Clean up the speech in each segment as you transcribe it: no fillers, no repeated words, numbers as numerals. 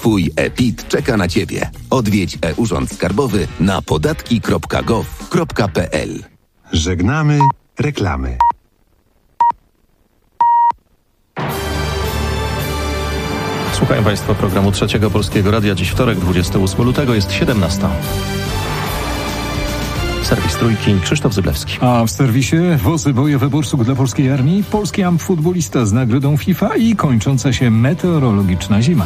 Twój e-PIT czeka na Ciebie. Odwiedź e-Urząd Skarbowy na podatki.gov.pl. Żegnamy reklamy. Słuchają Państwo programu Trzeciego Polskiego Radia. Dziś wtorek, 28 lutego, jest 17. Serwis Trójki, Krzysztof Zyblewski. A w serwisie wozy bojowe Borsuk dla polskiej armii, polski futbolista z nagrodą FIFA i kończąca się meteorologiczna zima.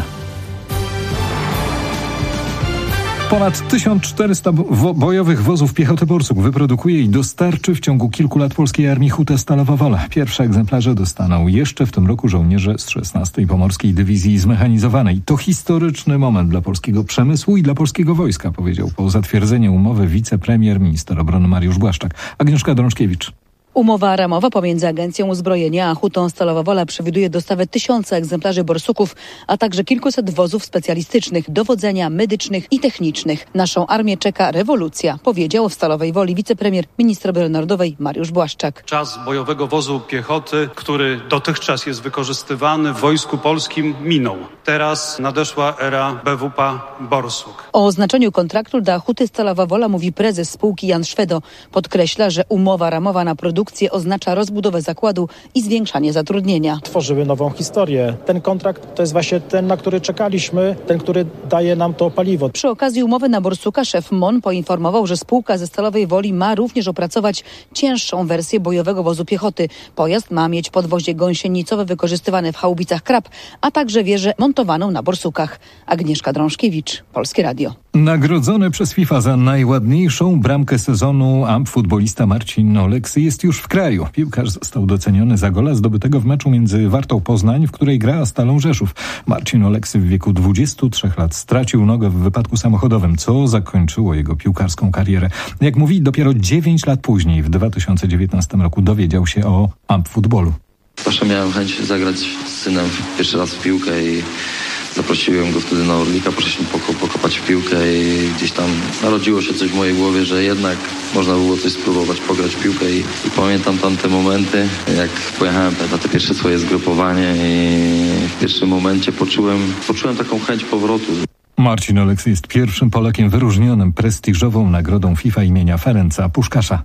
Ponad 1400 bojowych wozów piechoty Borsuk wyprodukuje i dostarczy w ciągu kilku lat polskiej armii Huta Stalowa Wola. Pierwsze egzemplarze dostaną jeszcze w tym roku żołnierze z 16. Pomorskiej Dywizji Zmechanizowanej. To historyczny moment dla polskiego przemysłu i dla polskiego wojska, powiedział po zatwierdzeniu umowy wicepremier, minister obrony Mariusz Błaszczak. Agnieszka Drążkiewicz. Umowa ramowa pomiędzy Agencją Uzbrojenia a Hutą Stalowa Wola przewiduje dostawę 1000 egzemplarzy borsuków, a także kilkuset wozów specjalistycznych, dowodzenia medycznych i technicznych. Naszą armię czeka rewolucja, powiedział w Stalowej Woli wicepremier, minister obrony narodowej Mariusz Błaszczak. Czas bojowego wozu piechoty, który dotychczas jest wykorzystywany w Wojsku Polskim, minął. Teraz nadeszła era BWP Borsuk. O znaczeniu kontraktu dla Huty Stalowa Wola mówi prezes spółki Jan Szwedo. Podkreśla, że umowa ramowa na produkcję oznacza rozbudowę zakładu i zwiększanie zatrudnienia. Tworzyły nową historię. Ten kontrakt to jest właśnie ten, na który czekaliśmy, ten, który daje nam to paliwo. Przy okazji umowy na Borsuka szef MON poinformował, że spółka ze Stalowej Woli ma również opracować cięższą wersję bojowego wozu piechoty. Pojazd ma mieć podwozie gąsienicowe wykorzystywane w haubicach Krab, a także wieżę montowaną na Borsukach. Agnieszka Drążkiewicz, Polskie Radio. Nagrodzony przez FIFA za najładniejszą bramkę sezonu futbolista Marcin Oleksy jest już w kraju. Piłkarz został doceniony za gola zdobytego w meczu między Wartą Poznań, w której gra Stalą Rzeszów. Marcin Oleksy w wieku 23 lat stracił nogę w wypadku samochodowym, co zakończyło jego piłkarską karierę. Jak mówi, dopiero 9 lat później, w 2019 roku, dowiedział się o futbolu. Zawsze miałem chęć zagrać z synem pierwszy raz w piłkę i zaprosiłem go wtedy na Orlika, poszliśmy pokopać w piłkę i gdzieś tam narodziło się coś w mojej głowie, że jednak można było coś spróbować, pograć w piłkę i pamiętam tamte momenty, jak pojechałem na te pierwsze swoje zgrupowanie i w pierwszym momencie poczułem taką chęć powrotu. Marcin Oleksy jest pierwszym Polakiem wyróżnionym prestiżową nagrodą FIFA imienia Ferenca Puskasza.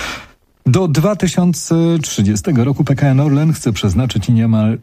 Do 2030 roku PKN Orlen chce przeznaczyć niemal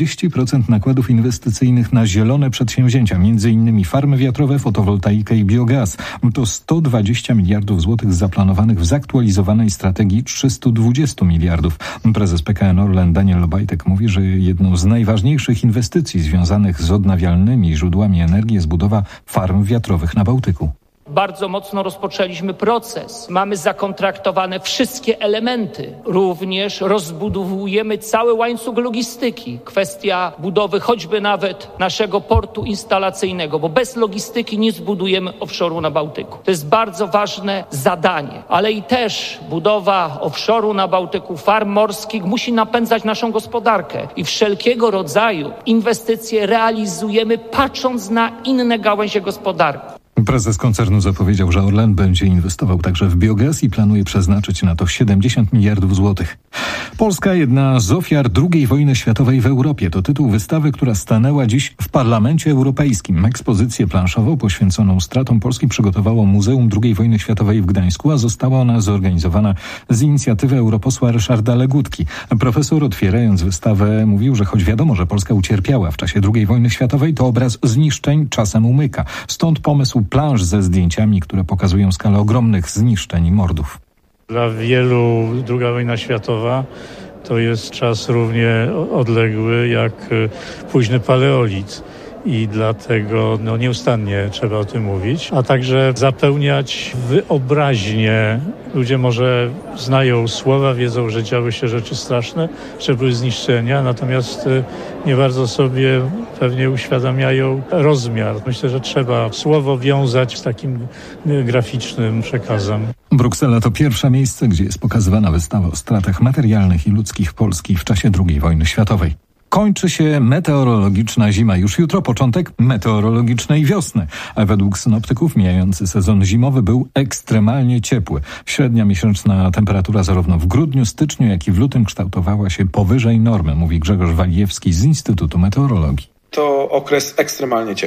40% nakładów inwestycyjnych na zielone przedsięwzięcia, m.in. farmy wiatrowe, fotowoltaikę i biogaz. To 120 miliardów złotych zaplanowanych w zaktualizowanej strategii 320 miliardów. Prezes PKN Orlen Daniel Obajtek mówi, że jedną z najważniejszych inwestycji związanych z odnawialnymi źródłami energii jest budowa farm wiatrowych na Bałtyku. Bardzo mocno rozpoczęliśmy proces. Mamy zakontraktowane wszystkie elementy. Również rozbudowujemy cały łańcuch logistyki. Kwestia budowy choćby nawet naszego portu instalacyjnego, bo bez logistyki nie zbudujemy offshore'u na Bałtyku. To jest bardzo ważne zadanie, ale i też budowa offshore'u na Bałtyku, farm morskich musi napędzać naszą gospodarkę i wszelkiego rodzaju inwestycje realizujemy patrząc na inne gałęzie gospodarki. Prezes koncernu zapowiedział, że Orlen będzie inwestował także w biogaz i planuje przeznaczyć na to 70 miliardów złotych. Polska, jedna z ofiar II wojny światowej w Europie. To tytuł wystawy, która stanęła dziś w Parlamencie Europejskim. Ekspozycję planszową poświęconą stratom Polski przygotowało Muzeum II wojny światowej w Gdańsku, a została ona zorganizowana z inicjatywy europosła Ryszarda Legutki. Profesor, otwierając wystawę, mówił, że choć wiadomo, że Polska ucierpiała w czasie II wojny światowej, to obraz zniszczeń czasem umyka. Stąd pomysł plansz ze zdjęciami, które pokazują skalę ogromnych zniszczeń i mordów. Dla wielu II wojna światowa to jest czas równie odległy jak późny paleolit. I dlatego nieustannie trzeba o tym mówić, a także zapełniać wyobraźnię. Ludzie może znają słowa, wiedzą, że działy się rzeczy straszne, że były zniszczenia, natomiast nie bardzo sobie pewnie uświadamiają rozmiar. Myślę, że trzeba słowo wiązać z takim graficznym przekazem. Bruksela to pierwsze miejsce, gdzie jest pokazywana wystawa o stratach materialnych i ludzkich Polski w czasie II wojny światowej. Kończy się meteorologiczna zima. Już jutro początek meteorologicznej wiosny. A według synoptyków mijający sezon zimowy był ekstremalnie ciepły. Średnia miesięczna temperatura zarówno w grudniu, styczniu, jak i w lutym kształtowała się powyżej normy, mówi Grzegorz Walijewski z Instytutu Meteorologii. To okres ekstremalnie ciepły.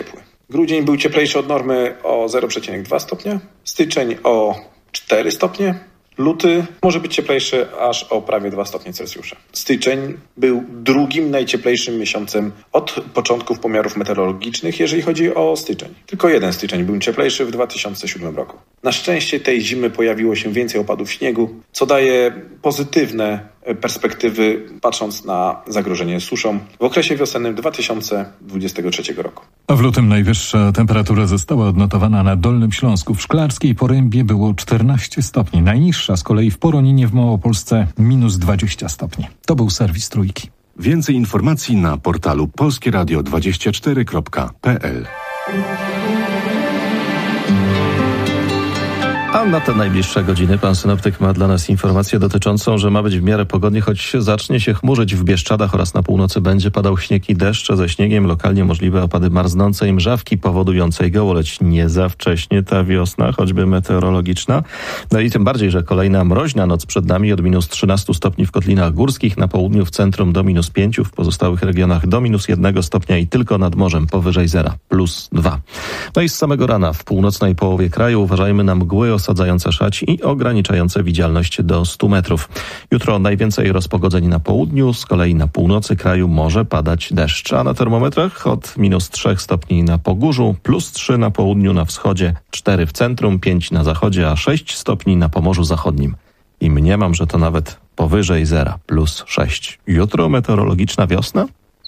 Grudzień był cieplejszy od normy o 0,2 stopnia, styczeń o 4 stopnie, luty może być cieplejszy aż o prawie 2 stopnie Celsjusza. Styczeń był drugim najcieplejszym miesiącem od początków pomiarów meteorologicznych, jeżeli chodzi o styczeń. Tylko jeden styczeń był cieplejszy w 2007 roku. Na szczęście tej zimy pojawiło się więcej opadów śniegu, co daje pozytywne perspektywy, patrząc na zagrożenie suszą w okresie wiosennym 2023 roku. A w lutym najwyższa temperatura została odnotowana na Dolnym Śląsku. W Szklarskiej Porębie było 14 stopni. Najniższa z kolei w Poroninie w Małopolsce minus 20 stopni. To był serwis Trójki. Więcej informacji na portalu polskieradio24.pl. A na te najbliższe godziny pan synoptyk ma dla nas informację dotyczącą, że ma być w miarę pogodnie, choć zacznie się chmurzyć w Bieszczadach oraz na północy będzie padał śnieg i deszcze ze śniegiem, lokalnie możliwe opady marznącej mrzawki powodującej gołoleć. Nie za wcześnie ta wiosna, choćby meteorologiczna. No i tym bardziej, że kolejna mroźna noc przed nami od minus 13 stopni w Kotlinach Górskich, na południu w centrum do minus 5, w pozostałych regionach do minus 1 stopnia i tylko nad morzem powyżej zera, plus 2. No i z samego rana w północnej połowie kraju uważajmy na mgły osadzające szać i ograniczające widzialność do 100 metrów. Jutro najwięcej rozpogodzeń na południu, z kolei na północy kraju może padać deszcz, a na termometrach od minus 3 stopni na Pogórzu, plus 3 na południu, na wschodzie, 4 w centrum, 5 na zachodzie, a 6 stopni na Pomorzu Zachodnim. I mniemam, że to nawet powyżej zera, plus 6. Jutro meteorologiczna wiosna?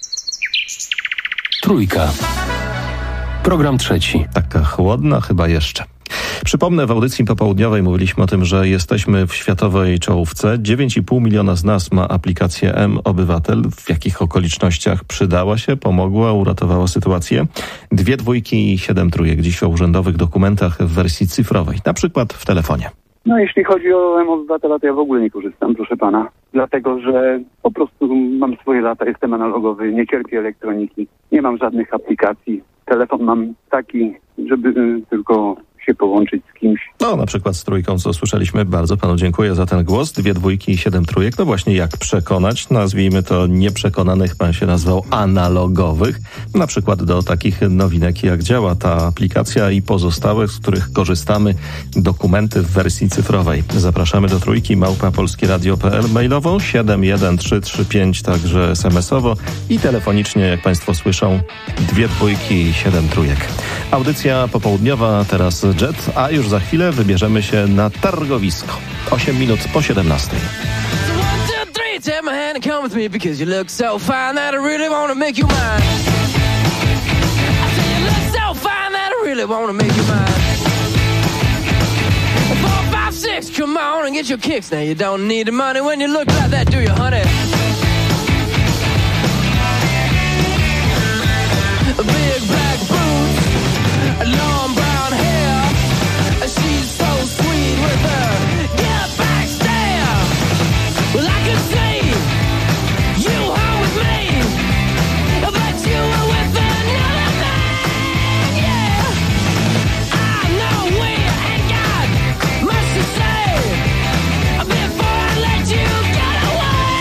Trójka. Program trzeci. Taka chłodna chyba jeszcze. Przypomnę, w audycji popołudniowej mówiliśmy o tym, że jesteśmy w światowej czołówce. 9,5 miliona z nas ma aplikację M-Obywatel. W jakich okolicznościach przydała się, pomogła, uratowała sytuację? 2 dwójki i 7 trójek dziś o urzędowych dokumentach w wersji cyfrowej, na przykład w telefonie. No jeśli chodzi o M-Obywatela, to ja w ogóle nie korzystam, proszę pana. Dlatego, że po prostu mam swoje lata, jestem analogowy, nie cierpię elektroniki, nie mam żadnych aplikacji. Telefon mam taki, żeby tylko się połączyć z kimś. No, na przykład z trójką, co słyszeliśmy. Bardzo panu dziękuję za ten głos. 2 dwójki i 7 trójek. No właśnie, jak przekonać, nazwijmy to nieprzekonanych, pan się nazwał analogowych. Na przykład do takich nowinek, jak działa ta aplikacja i pozostałych, z których korzystamy, dokumenty w wersji cyfrowej. Zapraszamy do trójki, @polskieradio.pl, mailowo 71335, także SMS-owo i telefonicznie, jak państwo słyszą, 2 dwójki i 7 trójek. Audycja popołudniowa, teraz Jet, a już za chwilę wybierzemy się na targowisko. 8 minut po 17. Take my hand and come with me because you look so fine that I really want to make you mine. I say you look so fine that I really want to make you mine. 4, 5, 6, come on and get your kicks. Now you don't need the money when you look like that, do you, honey? Big black boots, long brown hair. She's so sweet with her get back stare. Well, I could see you home with me, but you were with another man, yeah. I know we ain't got much to say before I let you get away,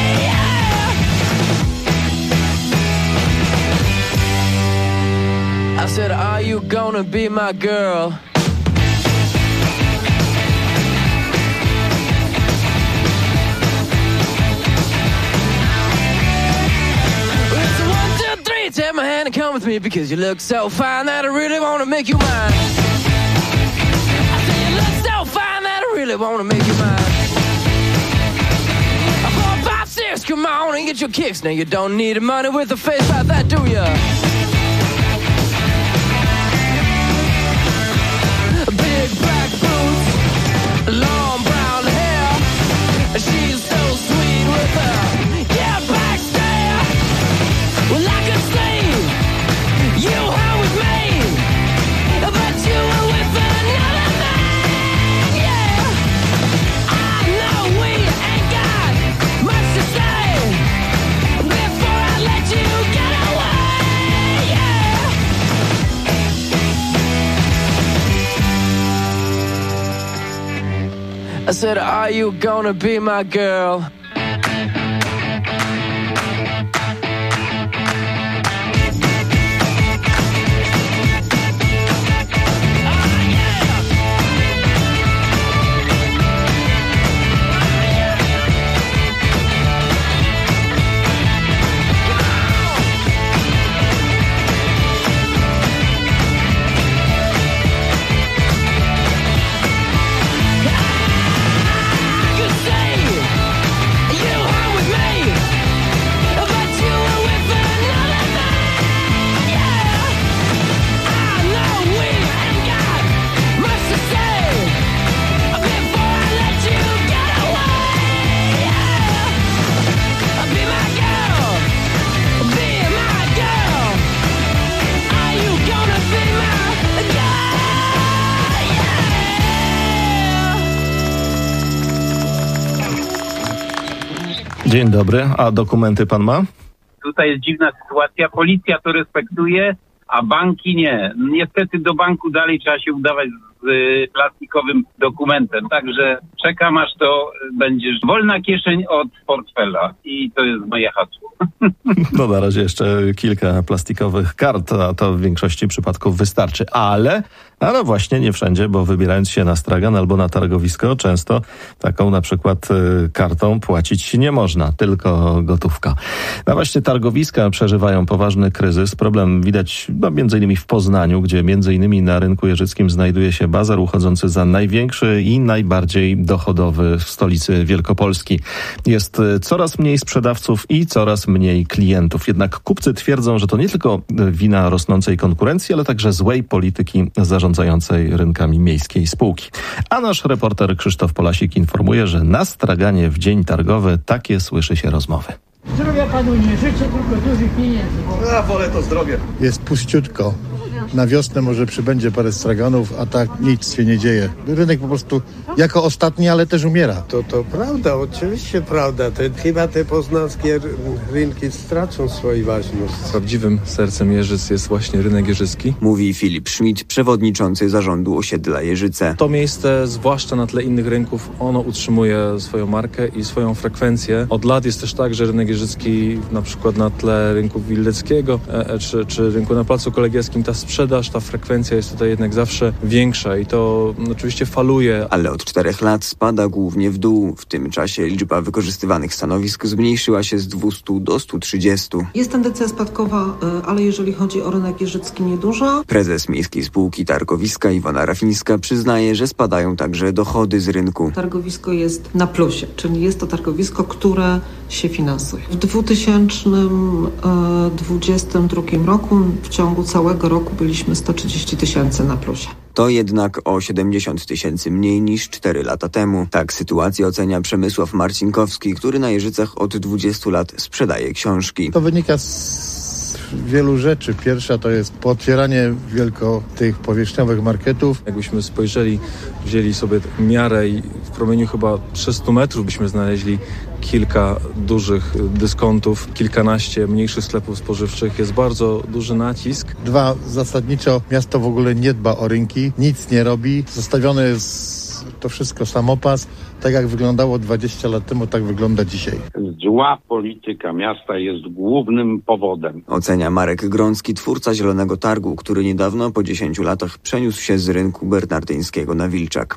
yeah. I said, are you gonna be my girl? Take my hand and come with me because you look so fine that I really want to make you mine. I say you look so fine that I really want to make you mine. 4, 5, 6, come on and get your kicks. Now you don't need money with a face like that, do ya? Big black boots, long brown hair. She's so sweet with her yeah back stare. Well, I could see you home with me, but you were with another man, yeah. I know we ain't got much to say before I let you get away, yeah. I said, are you gonna be my girl? Dzień dobry, a dokumenty pan ma? Tutaj jest dziwna sytuacja. Policja to respektuje, a banki nie. Niestety do banku dalej trzeba się udawać z plastikowym dokumentem. Także czekam, aż to będzie wolna kieszeń od portfela. I to jest moje hasło. No na razie jeszcze kilka plastikowych kart, a to w większości przypadków wystarczy. Ale właśnie nie wszędzie, bo wybierając się na stragan albo na targowisko, często taką na przykład kartą płacić nie można, tylko gotówka. No właśnie targowiska przeżywają poważny kryzys. Problem widać między innymi w Poznaniu, gdzie między innymi na rynku jeżyckim znajduje się bazar uchodzący za największy i najbardziej dochodowy w stolicy Wielkopolski. Jest coraz mniej sprzedawców i coraz mniej klientów. Jednak kupcy twierdzą, że to nie tylko wina rosnącej konkurencji, ale także złej polityki zarządzającej rynkami miejskiej spółki. A nasz reporter Krzysztof Polasik informuje, że na straganie w dzień targowy takie słyszy się rozmowy. Zdrowia panu nie życzę, tylko dużych pieniędzy. Ja wolę to zdrowie. Jest puściutko. Na wiosnę może przybędzie parę straganów, a tak nic się nie dzieje. Rynek po prostu jako ostatni, ale też umiera. To prawda, oczywiście prawda. Chyba te poznackie rynki stracą swoją ważność. Prawdziwym sercem Jeżyc jest właśnie rynek jeżycki. Mówi Filip Schmidt, przewodniczący zarządu osiedla Jeżyce. To miejsce, zwłaszcza na tle innych rynków, ono utrzymuje swoją markę i swoją frekwencję. Od lat jest też tak, że rynek jeżycki na przykład na tle rynku Willeckiego czy rynku na Placu Kolegiackim, ta sprzedaż, ta frekwencja jest tutaj jednak zawsze większa i to oczywiście faluje. Ale od 4 lat spada głównie w dół. W tym czasie liczba wykorzystywanych stanowisk zmniejszyła się z 200 do 130. Jest tendencja spadkowa, ale jeżeli chodzi o rynek jeżycki nieduża. Prezes Miejskiej Spółki Targowiska Iwona Rafińska przyznaje, że spadają także dochody z rynku. Targowisko jest na plusie, czyli jest to targowisko, które się finansuje. W 2022 roku w ciągu całego roku byliśmy 130 000 na plusie. To jednak o 70 000 mniej niż 4 lata temu. Tak sytuację ocenia Przemysław Marcinkowski, który na Jeżycach od 20 lat sprzedaje książki. To wynika z wielu rzeczy. Pierwsza to jest pootwieranie tych powierzchniowych marketów. Jakbyśmy spojrzeli, wzięli sobie miarę i w promieniu chyba 300 metrów byśmy znaleźli kilka dużych dyskontów, kilkanaście mniejszych sklepów spożywczych. Jest bardzo duży nacisk. 2, zasadniczo miasto w ogóle nie dba o rynki, nic nie robi. Zostawione jest to wszystko samopas. Tak jak wyglądało 20 lat temu, tak wygląda dzisiaj. Zła polityka miasta jest głównym powodem. Ocenia Marek Grącki, twórca Zielonego Targu, który niedawno po 10 latach przeniósł się z rynku bernardyńskiego na Wilczak.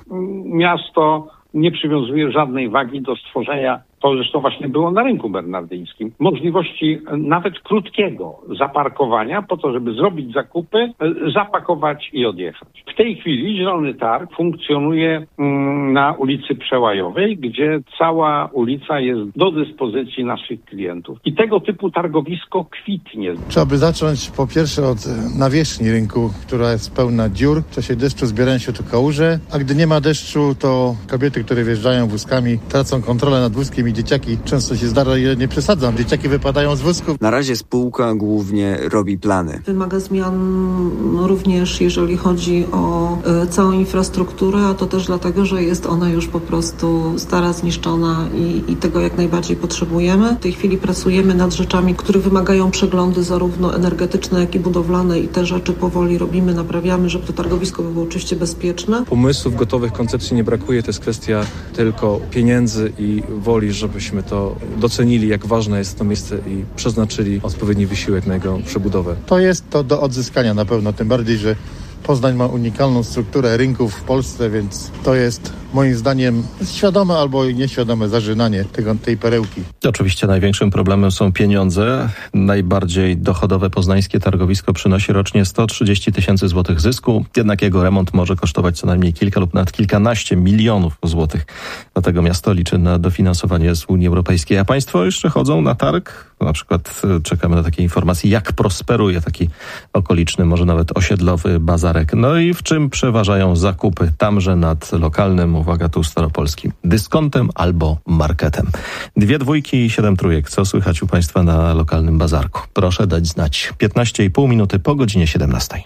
Miasto nie przywiązuje żadnej wagi do stworzenia, to zresztą właśnie było na rynku bernardyńskim, możliwości nawet krótkiego zaparkowania po to, żeby zrobić zakupy, zapakować i odjechać. W tej chwili Zielony Targ funkcjonuje na ulicy Przełajowej, gdzie cała ulica jest do dyspozycji naszych klientów. I tego typu targowisko kwitnie. Trzeba by zacząć po pierwsze od nawierzchni rynku, która jest pełna dziur. W czasie deszczu zbierają się tu kałuże, a gdy nie ma deszczu, to kobiety, które wjeżdżają wózkami, tracą kontrolę nad wózkiem i dzieciaki. Często się zdarza, ja nie przesadzam, dzieciaki wypadają z wózków. Na razie spółka głównie robi plany. Wymaga zmian również jeżeli chodzi o całą infrastrukturę, a to też dlatego, że jest ona już po prostu stara, zniszczona i tego jak najbardziej potrzebujemy. W tej chwili pracujemy nad rzeczami, które wymagają przeglądy zarówno energetyczne, jak i budowlane i te rzeczy powoli robimy, naprawiamy, żeby to targowisko było oczywiście bezpieczne. Pomysłów, gotowych koncepcji nie brakuje, to jest kwestia tylko pieniędzy i woli, żebyśmy to docenili, jak ważne jest to miejsce i przeznaczyli odpowiedni wysiłek na jego przebudowę. To jest to do odzyskania na pewno, tym bardziej, że Poznań ma unikalną strukturę rynków w Polsce, więc to jest moim zdaniem świadome albo nieświadome zażynanie tej perełki. Oczywiście największym problemem są pieniądze. Najbardziej dochodowe poznańskie targowisko przynosi rocznie 130 000 złotych zysku, jednak jego remont może kosztować co najmniej kilka lub nawet kilkanaście milionów złotych. Dlatego miasto liczy na dofinansowanie z Unii Europejskiej. A państwo jeszcze chodzą na targ? Na przykład czekamy na takie informacje, jak prosperuje taki okoliczny, może nawet osiedlowy bazarek. No i w czym przeważają zakupy tamże nad lokalnym, uwaga tu staropolskim, dyskontem albo marketem. 2 dwójki i 7 trójek. Co słychać u państwa na lokalnym bazarku? Proszę dać znać. 15,5 minuty po godzinie 17.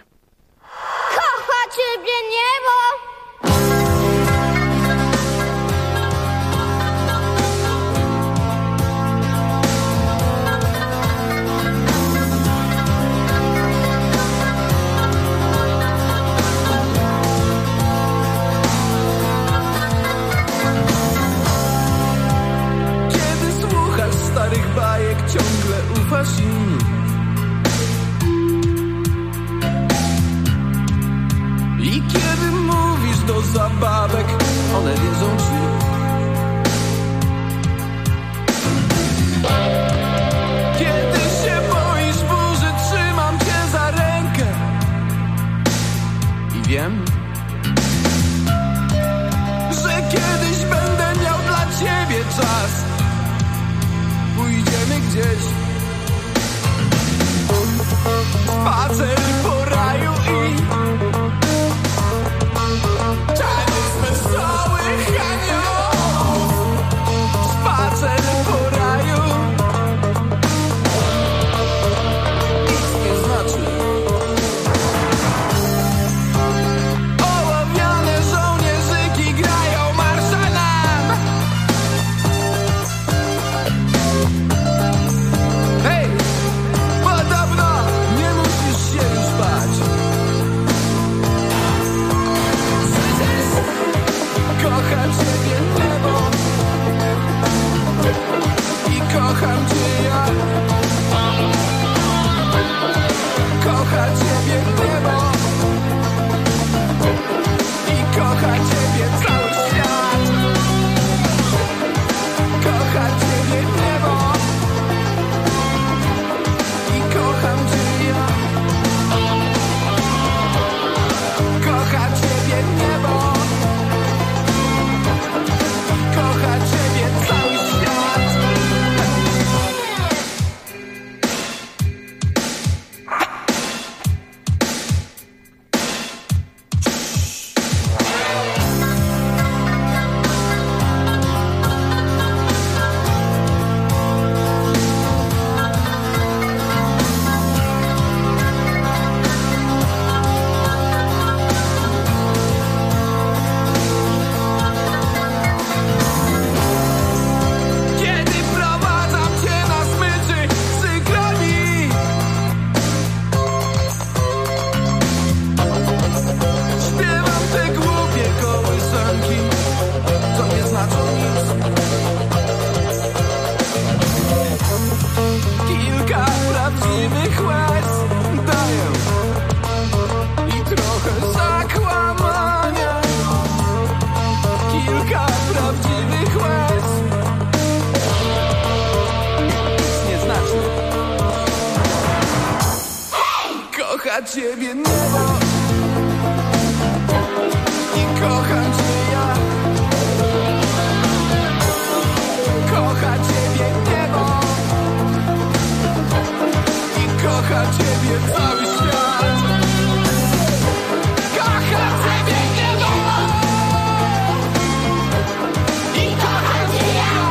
Kocha ciebie niebo! I kiedy mówisz do zabawek, one wierzą ci. Kiedy się boisz burzy, trzymam cię za rękę i wiem, że kiedyś będę miał dla ciebie czas. Pójdziemy gdzieś, spacer po raju i taniec wesołych aniołów. Spacer po raju nic nie znaczy. Ołowiane żołnierzyki grają marsza nam. Hej, podobno nie musisz się już bać. Przecież kocha ciebie niebo i kocham cię ja. Kocha ciebie niebo i kocha ciebie cały świat. Kocha ciebie niebo i kocham cię ja. Kocha ciebie niebo i kocha ciebie cały świat. Kiedy prowadzam cię na smyczy przykromi, śpiewam te głupie kołysanki, co nie znaczą nic. Kilka prawdziwych łez daję i trochę zakłamania. Kilka prawdziwych łez nic nie znaczy. Kocha ciebie niebo i kocham cię ja. Kocha ciebie niebo i kocha ciebie cały świat. Kocha ciebie niebo i kocham cię ja.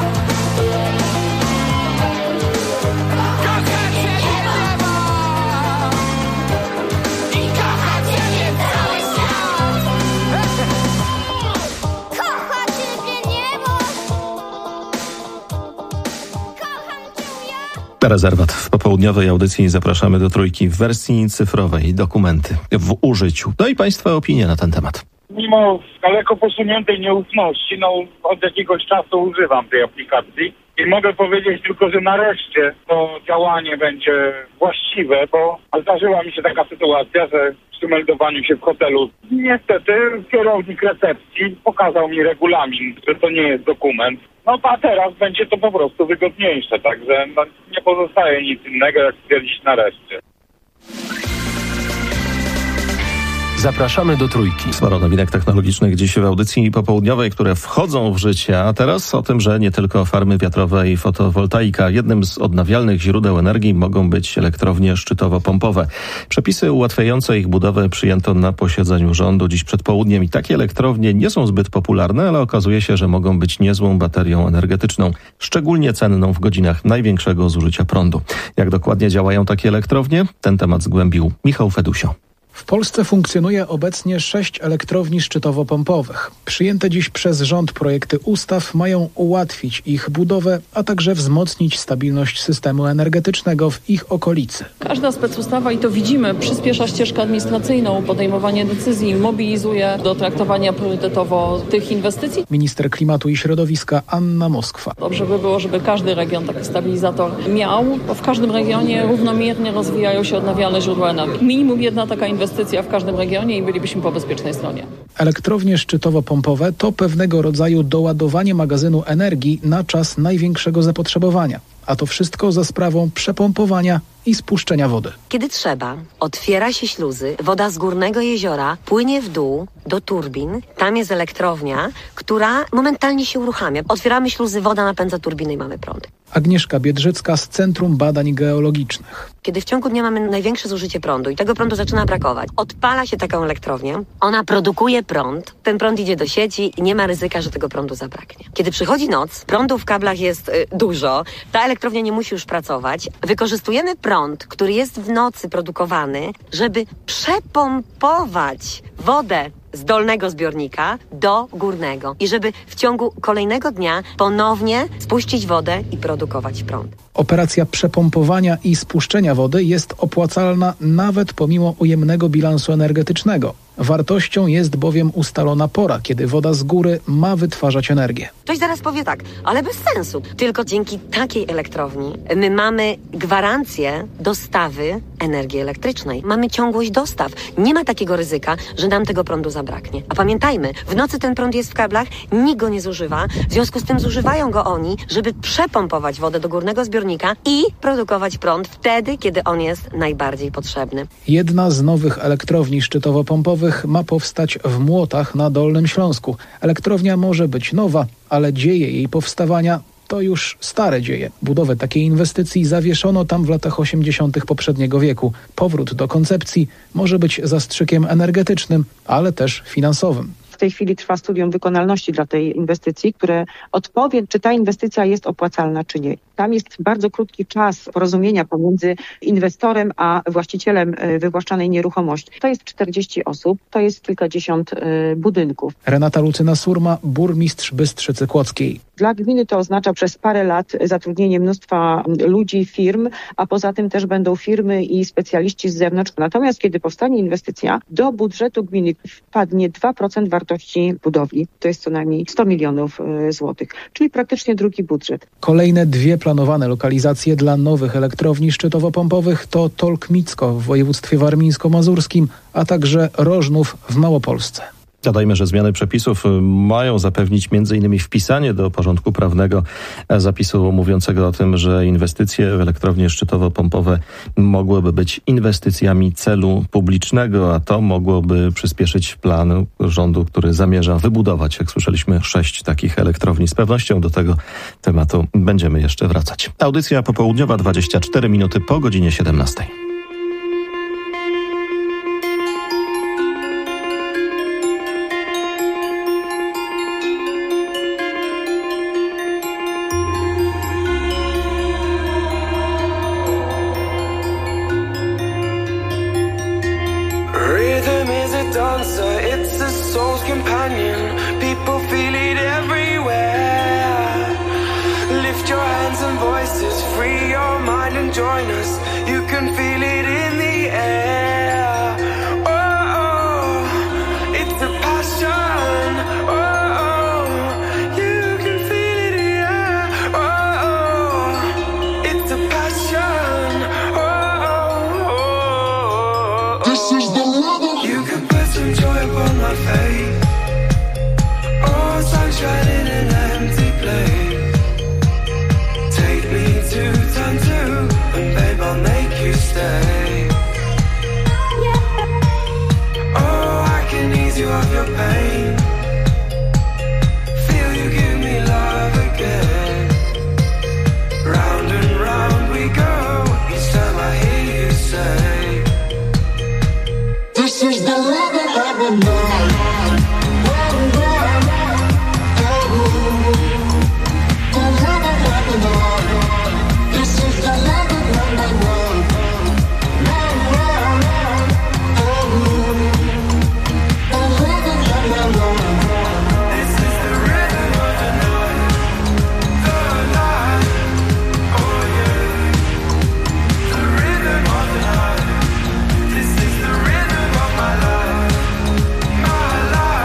Kocha ciebie niebo i kocha ciebie cały świat. Kocha ciebie niebo. Kocham cię ja. Rezerwat. W popołudniowej audycji zapraszamy do Trójki w wersji cyfrowej. Dokumenty w użyciu. No i Państwa opinie na ten temat. Mimo daleko posuniętej nieufności, od jakiegoś czasu używam tej aplikacji i mogę powiedzieć tylko, że nareszcie to działanie będzie właściwe, bo zdarzyła mi się taka sytuacja, że przy meldowaniu się w hotelu niestety kierownik recepcji pokazał mi regulamin, że to nie jest dokument. A teraz będzie to po prostu wygodniejsze, także nie pozostaje nic innego, jak stwierdzić nareszcie. Zapraszamy do Trójki. Sporo nowinek technologicznych dziś w audycji popołudniowej, które wchodzą w życie, a teraz o tym, że nie tylko farmy wiatrowe i fotowoltaika. Jednym z odnawialnych źródeł energii mogą być elektrownie szczytowo-pompowe. Przepisy ułatwiające ich budowę przyjęto na posiedzeniu rządu dziś przed południem i takie elektrownie nie są zbyt popularne, ale okazuje się, że mogą być niezłą baterią energetyczną, szczególnie cenną w godzinach największego zużycia prądu. Jak dokładnie działają takie elektrownie? Ten temat zgłębił Michał Fedusio. W Polsce funkcjonuje obecnie 6 elektrowni szczytowo-pompowych. Przyjęte dziś przez rząd projekty ustaw mają ułatwić ich budowę, a także wzmocnić stabilność systemu energetycznego w ich okolicy. Każda specustawa, i to widzimy, przyspiesza ścieżkę administracyjną, podejmowanie decyzji, mobilizuje do traktowania priorytetowo tych inwestycji. Minister klimatu i środowiska Anna Moskwa. Dobrze by było, żeby każdy region taki stabilizator miał, bo w każdym regionie równomiernie rozwijają się odnawialne źródła energii. Minimum jedna taka inwestycja inwestycja w każdym regionie i bylibyśmy po bezpiecznej stronie. Elektrownie szczytowo-pompowe to pewnego rodzaju doładowanie magazynu energii na czas największego zapotrzebowania. A to wszystko za sprawą przepompowania i spuszczenia wody. Kiedy trzeba, otwiera się śluzy, woda z górnego jeziora płynie w dół do turbin. Tam jest elektrownia, która momentalnie się uruchamia. Otwieramy śluzy, woda napędza turbiny i mamy prąd. Agnieszka Biedrzycka z Centrum Badań Geologicznych. Kiedy w ciągu dnia mamy największe zużycie prądu i tego prądu zaczyna brakować, odpala się taką elektrownię, ona produkuje prąd, ten prąd idzie do sieci i nie ma ryzyka, że tego prądu zabraknie. Kiedy przychodzi noc, prądu w kablach jest dużo, ta elektrownia nie musi już pracować, wykorzystujemy prąd, który jest w nocy produkowany, żeby przepompować wodę z dolnego zbiornika do górnego i żeby w ciągu kolejnego dnia ponownie spuścić wodę i produkować prąd. Operacja przepompowania i spuszczenia wody jest opłacalna nawet pomimo ujemnego bilansu energetycznego. Wartością jest bowiem ustalona pora, kiedy woda z góry ma wytwarzać energię. Ktoś zaraz powie tak, ale bez sensu. Tylko dzięki takiej elektrowni my mamy gwarancję dostawy energii elektrycznej. Mamy ciągłość dostaw. Nie ma takiego ryzyka, że nam tego prądu zabraknie. A pamiętajmy, w nocy ten prąd jest w kablach, nikt go nie zużywa. W związku z tym zużywają go oni, żeby przepompować wodę do górnego zbiornika i produkować prąd wtedy, kiedy on jest najbardziej potrzebny. Jedna z nowych elektrowni szczytowo-pompowych ma powstać w Młotach na Dolnym Śląsku. Elektrownia może być nowa, ale dzieje jej powstawania to już stare dzieje. Budowę takiej inwestycji zawieszono tam w latach 80. poprzedniego wieku. Powrót do koncepcji może być zastrzykiem energetycznym, ale też finansowym. W tej chwili trwa studium wykonalności dla tej inwestycji, które odpowie, czy ta inwestycja jest opłacalna, czy nie. Tam jest bardzo krótki czas porozumienia pomiędzy inwestorem a właścicielem wywłaszczanej nieruchomości. To jest 40 osób, to jest kilkadziesiąt budynków. Renata Lucyna-Surma, burmistrz Bystrzycy Kłodzkiej. Dla gminy to oznacza przez parę lat zatrudnienie mnóstwa ludzi, firm, a poza tym też będą firmy i specjaliści z zewnątrz. Natomiast kiedy powstanie inwestycja, do budżetu gminy wpadnie 2% wartości budowli. To jest co najmniej 100 milionów złotych, czyli praktycznie drugi budżet. Kolejne dwie planowane lokalizacje dla nowych elektrowni szczytowo-pompowych to Tolkmicko w województwie warmińsko-mazurskim, a także Rożnów w Małopolsce. Dodajmy, że zmiany przepisów mają zapewnić m.in. wpisanie do porządku prawnego zapisu mówiącego o tym, że inwestycje w elektrownie szczytowo-pompowe mogłyby być inwestycjami celu publicznego, a to mogłoby przyspieszyć plan rządu, który zamierza wybudować, jak słyszeliśmy, 6 takich elektrowni. Z pewnością do tego tematu będziemy jeszcze wracać. Audycja popołudniowa, 24 minuty po godzinie 17. Join us, you can feel it in the air. Oh, oh, it's a passion. Oh, oh, you can feel it in the air. Oh, oh, it's a passion. Oh, oh, oh, this is the level. You can put some joy upon my face. Oh, sunshine in an empty place. Take me to turn two. And babe, I'll make you stay. Oh, I can ease you of your pain. Feel you give me love again. Round and round we go. Each time I hear you say, this is the rhythm of the night. My life.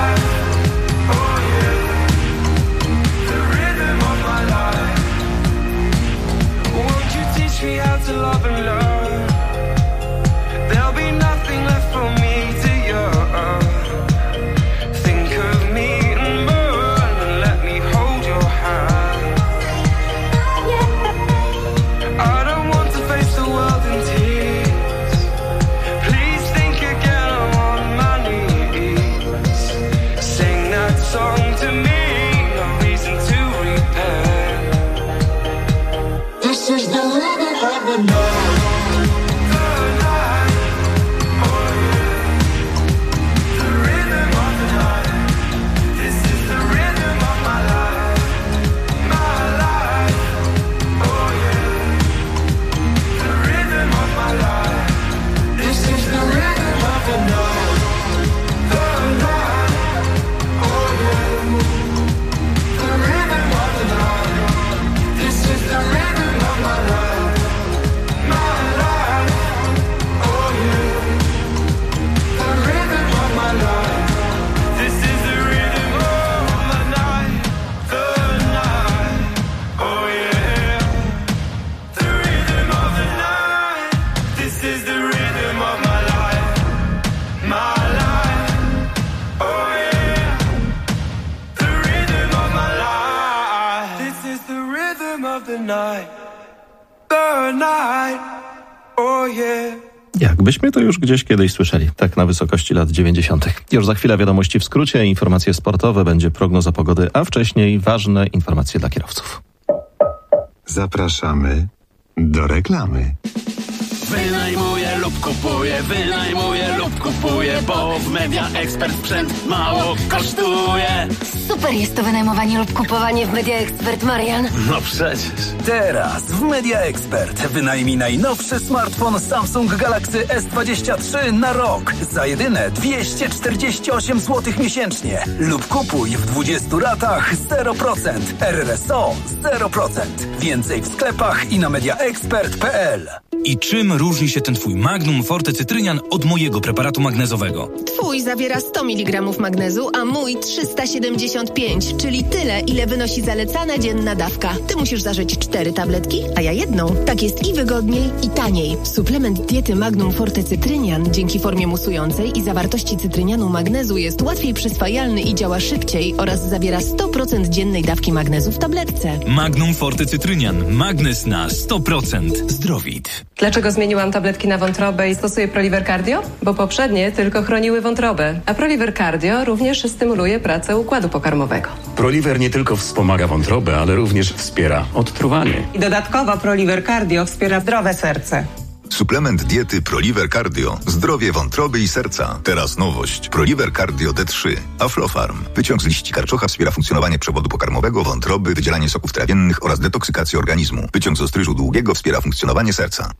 my life. Oh yeah, the rhythm of my life. This is the rhythm of the night. The night. Oh yeah. Jakbyśmy to już gdzieś kiedyś słyszeli, tak na wysokości lat 90. Już za chwilę wiadomości w skrócie, informacje sportowe, będzie prognoza pogody, a wcześniej ważne informacje dla kierowców. Zapraszamy do reklamy. Wynajmuję lub kupuję, bo w Media Expert sprzęt mało kosztuje. Super jest to wynajmowanie lub kupowanie w Media Expert, Marian. No przecież. Teraz w Media Expert wynajmij najnowszy smartfon Samsung Galaxy S23 na rok za jedyne 248 zł miesięcznie lub kupuj w 20 ratach 0%, RRSO 0%. Więcej w sklepach i na mediaexpert.pl. I czym różni się ten twój Magnum Forte Cytrynian od mojego preparatu magnezowego? Twój zawiera 100 mg magnezu, a mój 375, czyli tyle, ile wynosi zalecana dzienna dawka. Ty musisz zażyć 4 tabletki, a ja jedną. Tak jest i wygodniej, i taniej. Suplement diety Magnum Forte Cytrynian dzięki formie musującej i zawartości cytrynianu magnezu jest łatwiej przyswajalny i działa szybciej oraz zawiera 100% dziennej dawki magnezu w tabletce. Magnum Forte Cytrynian. Magnez na 100%. Zdrowit. Dlaczego zmieniłam tabletki na wątrobę i stosuję Proliver Cardio? Bo poprzednie tylko chroniły wątrobę, a Proliver Cardio również stymuluje pracę układu pokarmowego. Proliver nie tylko wspomaga wątrobę, ale również wspiera odtruwanie. I dodatkowo Proliver Cardio wspiera zdrowe serce. Suplement diety Proliver Cardio. Zdrowie wątroby i serca. Teraz nowość. Proliver Cardio D3. Aflofarm. Wyciąg z liści karczocha wspiera funkcjonowanie przewodu pokarmowego, wątroby, wydzielanie soków trawiennych oraz detoksykację organizmu. Wyciąg z ostryżu długiego wspiera funkcjonowanie serca.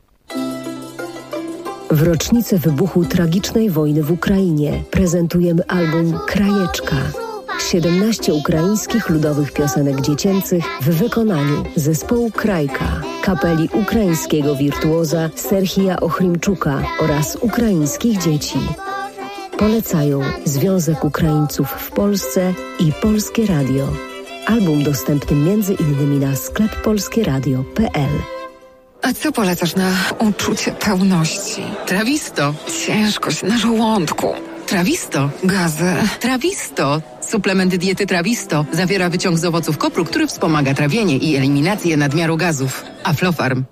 W rocznicę wybuchu tragicznej wojny w Ukrainie prezentujemy album Krajeczka. 17 ukraińskich ludowych piosenek dziecięcych w wykonaniu zespołu Krajka, kapeli ukraińskiego wirtuoza Serhija Ochrimczuka oraz ukraińskich dzieci. Polecają Związek Ukraińców w Polsce i Polskie Radio. Album dostępny m.in. na sklep polskieradio.pl. A co polecasz na uczucie pełności? Trawisto. Ciężkość na żołądku. Trawisto. Gazy. Trawisto. Suplement diety Trawisto zawiera wyciąg z owoców kopru, który wspomaga trawienie i eliminację nadmiaru gazów. Aflofarm.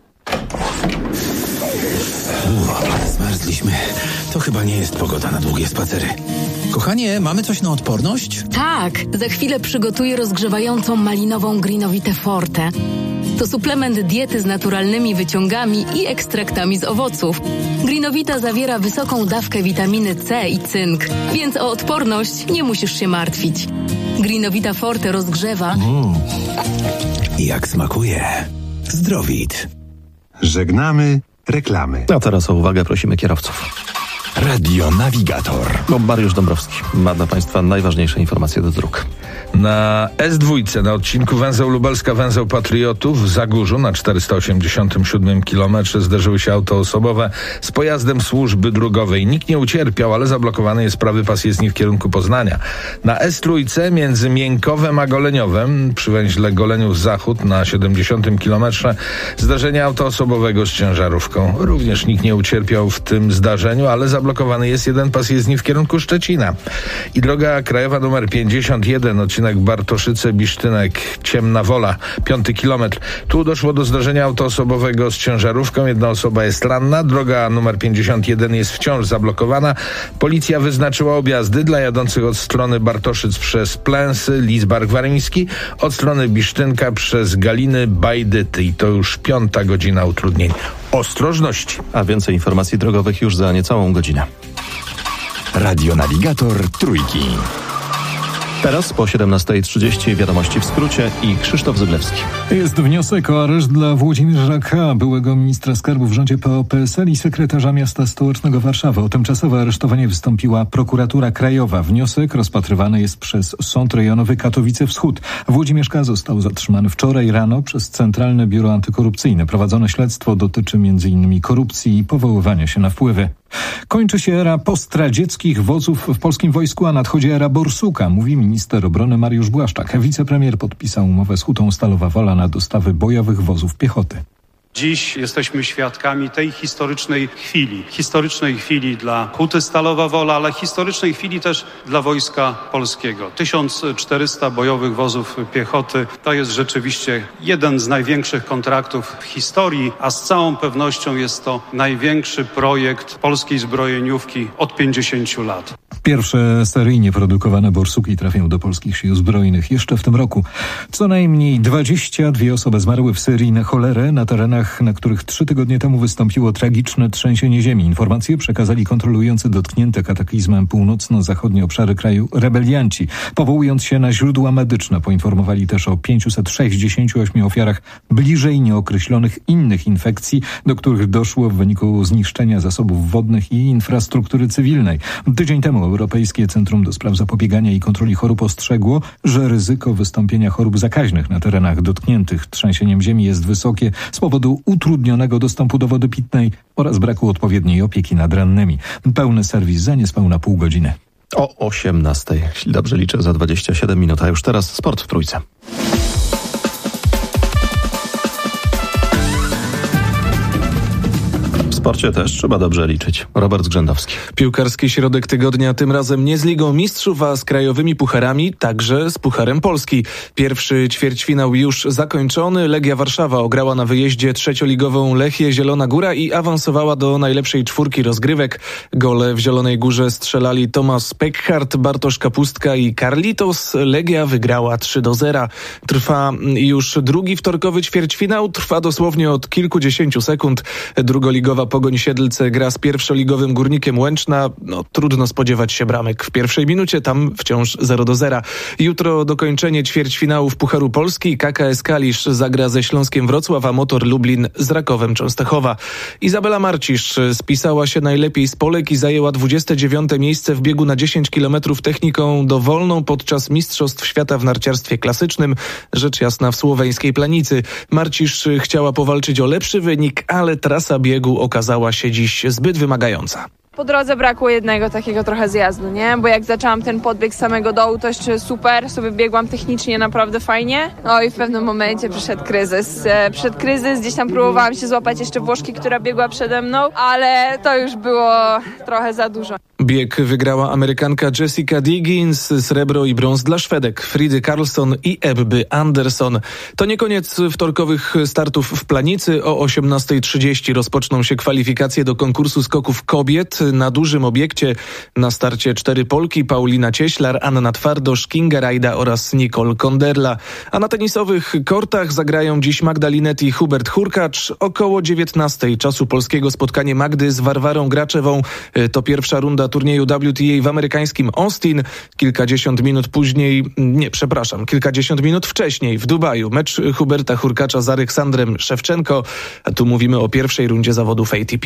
Zmarzliśmy. To chyba nie jest pogoda na długie spacery. Kochanie, mamy coś na odporność? Tak, za chwilę przygotuję rozgrzewającą malinową Greenovitę Forte. To suplement diety z naturalnymi wyciągami i ekstraktami z owoców. Greenovita zawiera wysoką dawkę witaminy C i cynk, więc o odporność nie musisz się martwić. Greenovita Forte rozgrzewa. Jak smakuje. Zdrowit. Żegnamy reklamy. A teraz o uwagę prosimy kierowców. Radio Navigator. Mariusz Dąbrowski ma dla Państwa najważniejsze informacje do dróg. Na S2 na odcinku węzeł Lubelska-węzeł Patriotów w Zagórzu na 487 km zderzyły się auto osobowe z pojazdem służby drogowej. Nikt nie ucierpiał, ale zablokowany jest prawy pas jezdni w kierunku Poznania. Na S3 między Miękowem a Goleniowem przy węźle Goleniów-Zachód na 70 km zdarzenie auta osobowego z ciężarówką. Również nikt nie ucierpiał w tym zdarzeniu, ale zablokowany jest jeden pas jezdni w kierunku Szczecina. I droga krajowa nr 51, odcinek Bartoszyce-Bisztynek, Ciemna Wola, 5 kilometr. Tu doszło do zdarzenia auto osobowego z ciężarówką. Jedna osoba jest ranna. Droga nr 51 jest wciąż zablokowana. Policja wyznaczyła objazdy dla jadących od strony Bartoszyc przez Plęsy, Lidzbark Waryński, od strony Bisztynka przez Galiny, Bajdyty. I to już 5. godzina utrudnień. Ostrożności. A więcej informacji drogowych już za niecałą godzinę. Radio Navigator Trójki. Teraz po 17:30 wiadomości w skrócie i Krzysztof Zyblewski. Jest wniosek o areszt dla Włodzimierza K., byłego ministra skarbu w rządzie PO-PSL i sekretarza miasta stołecznego Warszawy. O tymczasowe aresztowanie wystąpiła prokuratura krajowa. Wniosek rozpatrywany jest przez Sąd Rejonowy Katowice Wschód. Włodzimierz K. został zatrzymany wczoraj rano przez Centralne Biuro Antykorupcyjne. Prowadzone śledztwo dotyczy m.in. korupcji i powoływania się na wpływy. Kończy się era postradzieckich wozów w polskim wojsku, a nadchodzi era borsuka, mówi minister obrony Mariusz Błaszczak. Wicepremier podpisał umowę z Hutą Stalowa Wola na dostawy bojowych wozów piechoty. Dziś jesteśmy świadkami tej historycznej chwili dla Huty Stalowa Wola, ale historycznej chwili też dla Wojska Polskiego. 1400 bojowych wozów piechoty to jest rzeczywiście jeden z największych kontraktów w historii, a z całą pewnością jest to największy projekt polskiej zbrojeniówki od 50 lat. Pierwsze seryjnie produkowane borsuki trafią do polskich sił zbrojnych jeszcze w tym roku. Co najmniej 22 osoby zmarły w Syrii na cholerę na terenach, na których 3 tygodnie temu wystąpiło tragiczne trzęsienie ziemi. Informacje przekazali kontrolujący dotknięte kataklizmem północno-zachodnie obszary kraju rebelianci. Powołując się na źródła medyczne, poinformowali też o 568 ofiarach bliżej nieokreślonych innych infekcji, do których doszło w wyniku zniszczenia zasobów wodnych i infrastruktury cywilnej. Tydzień temu Europejskie Centrum do Spraw Zapobiegania i Kontroli Chorób ostrzegło, że ryzyko wystąpienia chorób zakaźnych na terenach dotkniętych trzęsieniem ziemi jest wysokie z powodu utrudnionego dostępu do wody pitnej oraz braku odpowiedniej opieki nad rannymi. Pełny serwis za niespełna pół godziny. O 18:00, jeśli dobrze liczę, za 27 minut, a już teraz sport w Trójce. W sporcie też trzeba dobrze liczyć. Robert Zgrzędowski. Piłkarski środek tygodnia, tym razem nie z Ligą Mistrzów, a z krajowymi pucharami, także z Pucharem Polski. Pierwszy ćwierćfinał już zakończony. Legia Warszawa ograła na wyjeździe trzecioligową Lechię Zielona Góra i awansowała do najlepszej czwórki rozgrywek. Gole w Zielonej Górze strzelali Tomasz Peckhardt, Bartosz Kapustka i Carlitos. Legia wygrała 3-0. Trwa już drugi wtorkowy ćwierćfinał. Trwa dosłownie od kilkudziesięciu sekund. Drugoligowa Pogoń Siedlce gra z pierwszoligowym Górnikiem Łęczna. Trudno spodziewać się bramek w pierwszej minucie, tam wciąż 0-0. Jutro dokończenie ćwierćfinałów Pucharu Polski. KKS Kalisz zagra ze Śląskiem Wrocław, a Motor Lublin z Rakowem Częstochowa. Izabela Marcisz spisała się najlepiej z Polek i zajęła 29. miejsce w biegu na 10 km techniką dowolną podczas Mistrzostw Świata w narciarstwie klasycznym, rzecz jasna w słoweńskiej Planicy. Marcisz chciała powalczyć o lepszy wynik, ale trasa biegu okazała się dziś zbyt wymagająca. Po drodze brakło jednego takiego trochę zjazdu, nie? Bo jak zaczęłam ten podbieg z samego dołu, to jeszcze super, sobie biegłam technicznie naprawdę fajnie. No i w pewnym momencie przyszedł kryzys. Gdzieś tam próbowałam się złapać jeszcze Włoszki, która biegła przede mną, ale to już było trochę za dużo. Bieg wygrała Amerykanka Jessica Diggins, srebro i brąz dla Szwedek Fridy Karlsson i Ebby Andersson. To nie koniec wtorkowych startów w Planicy. O 18:30 rozpoczną się kwalifikacje do konkursu skoków kobiet na dużym obiekcie. Na starcie 4 Polki: Paulina Cieślar, Anna Twardosz, Kinga Rajda oraz Nicole Konderla. A na tenisowych kortach zagrają dziś Magdalinet i Hubert Hurkacz. Około 19:00 czasu polskiego spotkanie Magdy z Warwarą Graczewą. To pierwsza runda turnieju WTA w amerykańskim Austin. Kilkadziesiąt minut wcześniej w Dubaju mecz Huberta Hurkacza z Aleksandrem Szewczenko. A tu mówimy o pierwszej rundzie zawodów ATP.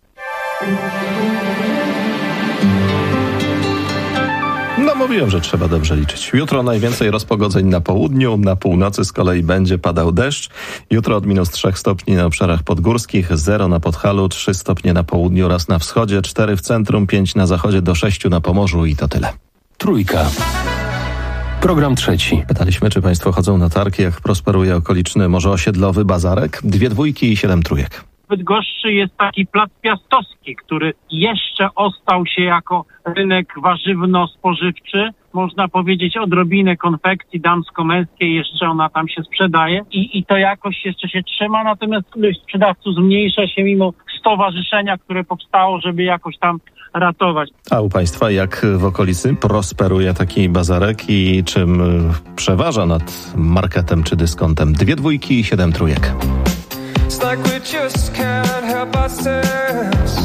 Mówiłem, że trzeba dobrze liczyć. Jutro najwięcej rozpogodzeń na południu, na północy z kolei będzie padał deszcz. Jutro od -3 stopni na obszarach podgórskich, 0 na Podhalu, 3 stopnie na południu oraz na wschodzie, 4 w centrum, 5 na zachodzie, do 6 na Pomorzu i to tyle. Trójka. Program trzeci. Pytaliśmy, czy państwo chodzą na targi, jak prosperuje okoliczny, może osiedlowy bazarek. 2 dwójki i 7 trójek. W Bydgoszczy jest taki plac Piastowski, który jeszcze ostał się jako rynek warzywno-spożywczy. Można powiedzieć, odrobinę konfekcji damsko-męskiej jeszcze ona tam się sprzedaje i to jakoś jeszcze się trzyma, natomiast ilość sprzedawców zmniejsza się mimo stowarzyszenia, które powstało, żeby jakoś tam ratować. A u państwa jak w okolicy prosperuje taki bazarek i czym przeważa nad marketem czy dyskontem? 2 dwójki i 7 trójek. It's like we just can't help ourselves,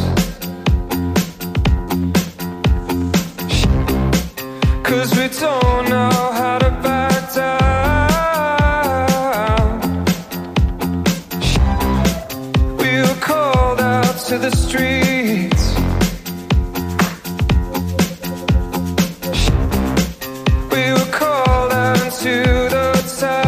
'cause we don't know how to back down. We were called out to the streets, we were called out into the town.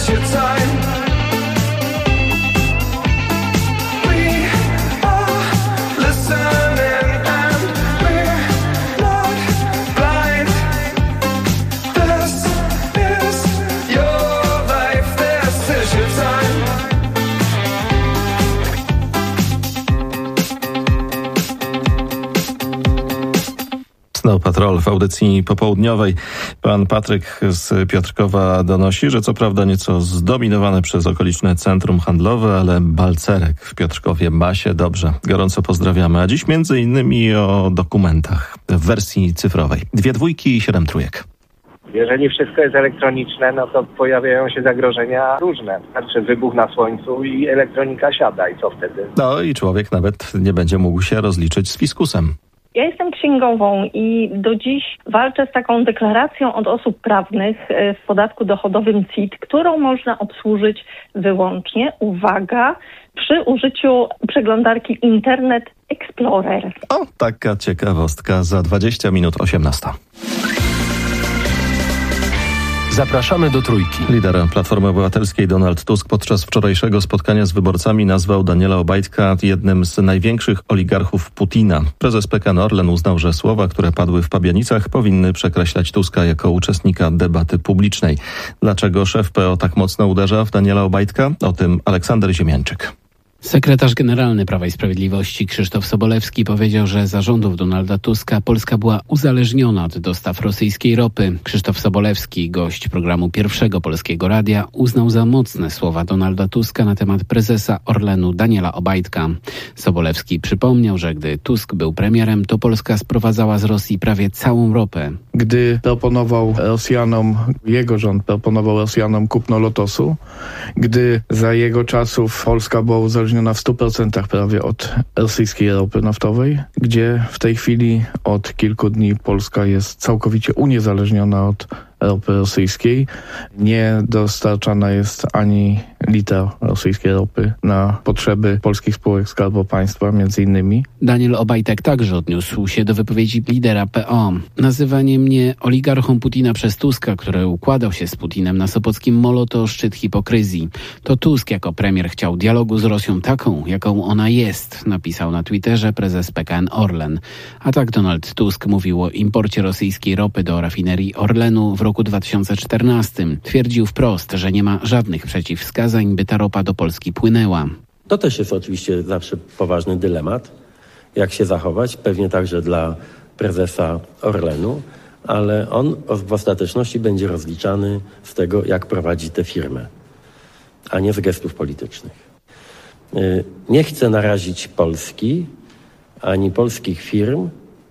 is your time. Snow Patrol w audycji popołudniowej. Pan Patryk z Piotrkowa donosi, że co prawda nieco zdominowane przez okoliczne centrum handlowe, ale Balcerek w Piotrkowie ma się dobrze. Gorąco pozdrawiamy. A dziś między innymi o dokumentach w wersji cyfrowej. 2 dwójki i 7 trójek. Jeżeli wszystko jest elektroniczne, no to pojawiają się zagrożenia różne. Znaczy wybuch na słońcu i elektronika siada i co wtedy? No i człowiek nawet nie będzie mógł się rozliczyć z fiskusem. Ja jestem księgową i do dziś walczę z taką deklaracją od osób prawnych w podatku dochodowym CIT, którą można obsłużyć wyłącznie, uwaga, przy użyciu przeglądarki Internet Explorer. O, taka ciekawostka za 20 minut 18. Zapraszamy do Trójki. Lider Platformy Obywatelskiej Donald Tusk podczas wczorajszego spotkania z wyborcami nazwał Daniela Obajtka jednym z największych oligarchów Putina. Prezes PKN Orlen uznał, że słowa, które padły w Pabianicach, powinny przekreślać Tuska jako uczestnika debaty publicznej. Dlaczego szef PO tak mocno uderza w Daniela Obajtka? O tym Aleksander Ziemiańczyk. Sekretarz generalny Prawa i Sprawiedliwości Krzysztof Sobolewski powiedział, że za rządów Donalda Tuska Polska była uzależniona od dostaw rosyjskiej ropy. Krzysztof Sobolewski, gość programu Pierwszego Polskiego Radia, uznał za mocne słowa Donalda Tuska na temat prezesa Orlenu Daniela Obajtka. Sobolewski przypomniał, że gdy Tusk był premierem, to Polska sprowadzała z Rosji prawie całą ropę. Gdy jego rząd proponował Rosjanom kupno Lotosu, gdy za jego czasów Polska była uzależniona w 100% prawie od rosyjskiej ropy naftowej, gdzie w tej chwili od kilku dni Polska jest całkowicie uniezależniona od ropy rosyjskiej. Nie dostarczana jest ani litra rosyjskiej ropy na potrzeby polskich spółek Skarbu Państwa, między innymi. Daniel Obajtek także odniósł się do wypowiedzi lidera PO. Nazywanie mnie oligarchą Putina przez Tuska, który układał się z Putinem na Sopockim Molo, to szczyt hipokryzji. To Tusk jako premier chciał dialogu z Rosją taką, jaką ona jest, napisał na Twitterze prezes PKN Orlen. A tak Donald Tusk mówił o imporcie rosyjskiej ropy do rafinerii Orlenu w roku 2014. Twierdził wprost, że nie ma żadnych przeciwwskazań, by ta ropa do Polski płynęła. To też jest oczywiście zawsze poważny dylemat, jak się zachować, pewnie także dla prezesa Orlenu, ale on w ostateczności będzie rozliczany z tego, jak prowadzi tę firmę, a nie z gestów politycznych. Nie chcę narazić Polski ani polskich firm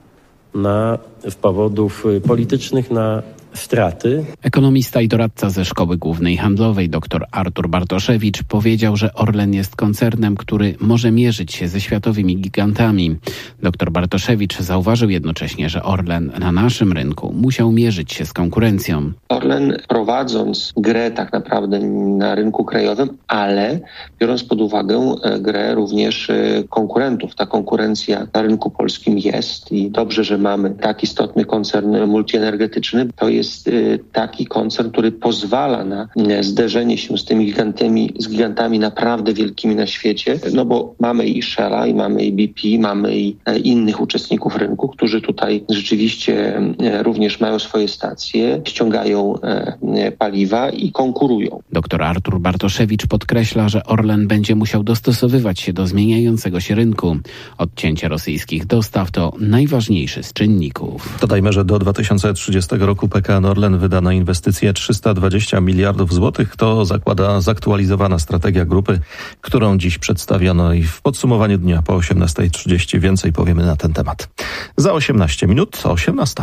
z powodów politycznych na straty. Ekonomista i doradca ze Szkoły Głównej Handlowej dr Artur Bartoszewicz powiedział, że Orlen jest koncernem, który może mierzyć się ze światowymi gigantami. Dr Bartoszewicz zauważył jednocześnie, że Orlen na naszym rynku musiał mierzyć się z konkurencją. Orlen prowadząc grę tak naprawdę na rynku krajowym, ale biorąc pod uwagę grę również konkurentów. Ta konkurencja na rynku polskim jest i dobrze, że mamy tak istotny koncern multienergetyczny. To jest taki koncern, który pozwala na zderzenie się z tymi gigantami naprawdę wielkimi na świecie, no bo mamy i Shella, i mamy i BP, mamy i innych uczestników rynku, którzy tutaj rzeczywiście również mają swoje stacje, ściągają paliwa i konkurują. Dr Artur Bartoszewicz podkreśla, że Orlen będzie musiał dostosowywać się do zmieniającego się rynku. Odcięcie rosyjskich dostaw to najważniejszy z czynników. Dodajmy, że do 2030 roku PKN Orlen wyda na inwestycje 320 miliardów złotych. To zakłada zaktualizowana strategia grupy, którą dziś przedstawiono i w podsumowaniu dnia po 18:30 więcej powiemy na ten temat. Za 18 minut 18.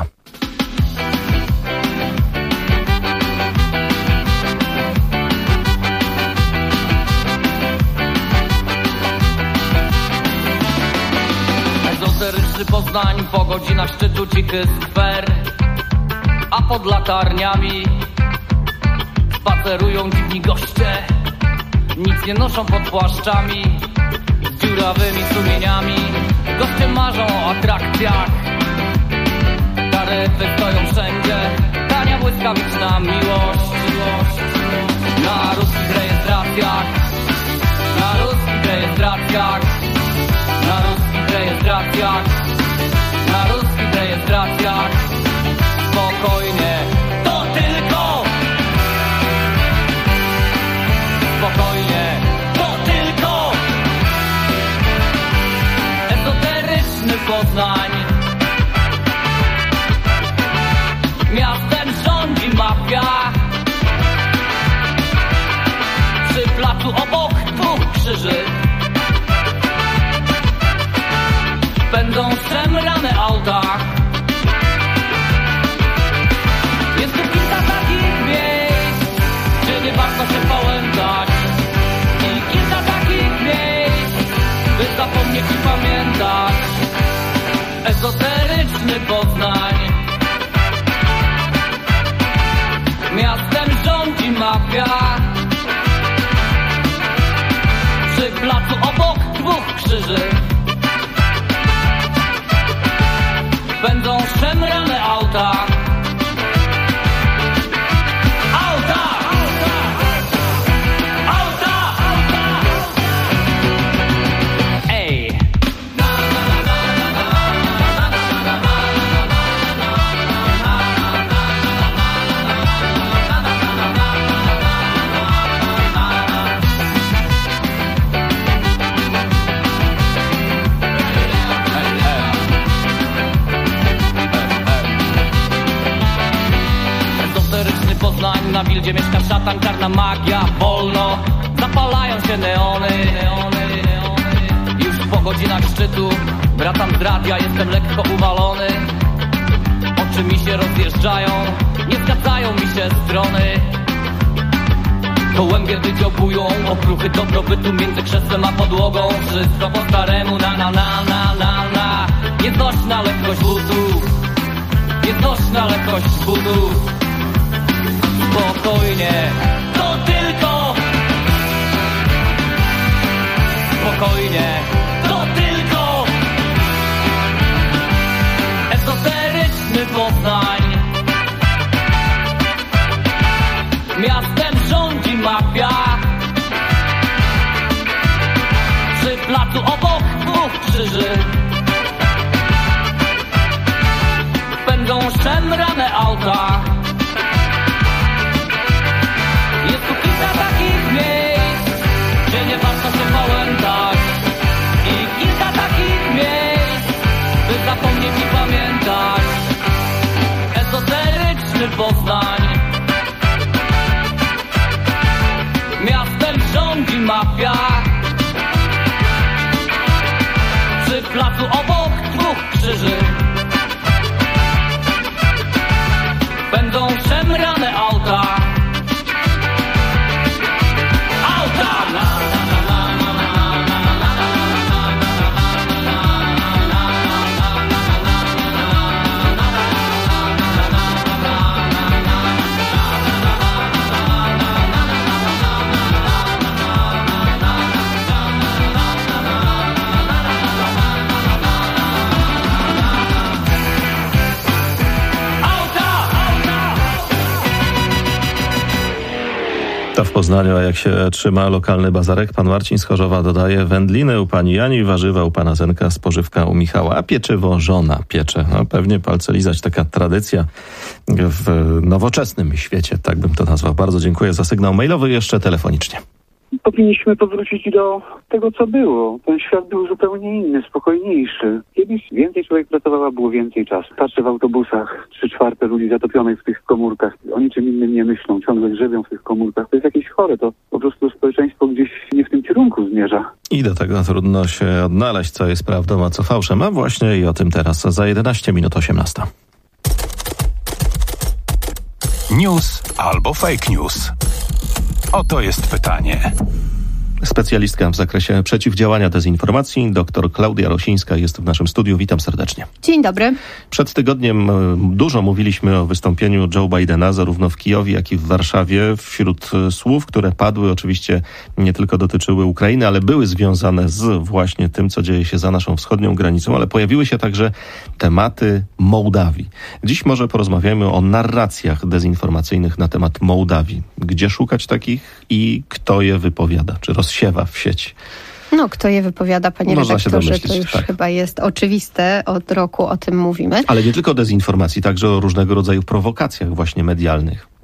Ezoteryczny Poznań po godzinach szczytu cichy skwer, a pod latarniami spacerują dziwni goście. Nic nie noszą pod płaszczami z dziurawymi sumieniami. Goście marzą o atrakcjach, karety stoją wszędzie, tania błyskawiczna miłość. Na placu obok 2 krzyży będą szemrane auta. Jest tu kilka takich miejsc, gdzie nie warto się pałętać, i kilka takich miejsc, by zapomnieć i pamiętać. Ezoteryczny Poznań, miastem rządzi mafia. Przy placu obok 2 krzyży będą szemrane auta. Auta! Auta! Ej! Poznań, na Wildzie mieszka szatan, czarna magia, wolno zapalają się neony. Już po godzinach szczytu wracam z radia, jestem lekko uwalony. Oczy mi się rozjeżdżają, nie zgadzają mi się strony. Gołębie wydziobują okruchy dobrobytu między krzesłem a podłogą. Wszystko po staremu, na. Nieznośna lekkość butów, nieznośna lekkość butów. Spokojnie, to tylko. Spokojnie, to tylko. Ezoteryczny Poznań, miastem rządzi mafia. Przy placu obok 2 krzyży będą szemrane auta. Jest tu kilka takich miejsc, gdzie nie warto się pałętać, i kilka takich miejsc, by zapomnieć i pamiętać. Ezoteryczny Poznań, miastem rządzi mafia. Przy placu obok 2 krzyży będą szemrane auta. W Poznaniu, a jak się trzyma lokalny bazarek, pan Marcin z Chorzowa dodaje: wędliny u pani Jani, warzywa u pana Zenka, spożywka u Michała, a pieczywo żona piecze. No, pewnie palce lizać, taka tradycja w nowoczesnym świecie, tak bym to nazwał. Bardzo dziękuję za sygnał mailowy, jeszcze telefonicznie. Powinniśmy powrócić do tego, co było. Ten świat był zupełnie inny, spokojniejszy. Kiedyś więcej człowiek pracował, a było więcej czasu. Patrzę w autobusach, 3/4 ludzi zatopionych w tych komórkach. O niczym innym nie myślą, ciągle grzebią w tych komórkach. To jest jakieś chore, to po prostu społeczeństwo gdzieś nie w tym kierunku zmierza. I do tego trudno się odnaleźć, co jest prawdą, a co fałszem. A właśnie i o tym teraz za 11 minut 18. News albo fake news. Oto jest pytanie. Specjalistka w zakresie przeciwdziałania dezinformacji, dr Klaudia Rosińska jest w naszym studiu. Witam serdecznie. Dzień dobry. Przed tygodniem dużo mówiliśmy o wystąpieniu Joe Bidena, zarówno w Kijowie, jak i w Warszawie. Wśród słów, które padły, oczywiście nie tylko dotyczyły Ukrainy, ale były związane z właśnie tym, co dzieje się za naszą wschodnią granicą, ale pojawiły się także tematy Mołdawii. Dziś może porozmawiamy o narracjach dezinformacyjnych na temat Mołdawii. Gdzie szukać takich i kto je wypowiada, czy rozsiewa w sieci? No, kto je wypowiada, panie redaktorze, to już chyba jest oczywiste. Od roku o tym mówimy. Ale nie tylko o dezinformacji, także o różnego rodzaju prowokacjach właśnie medialnych.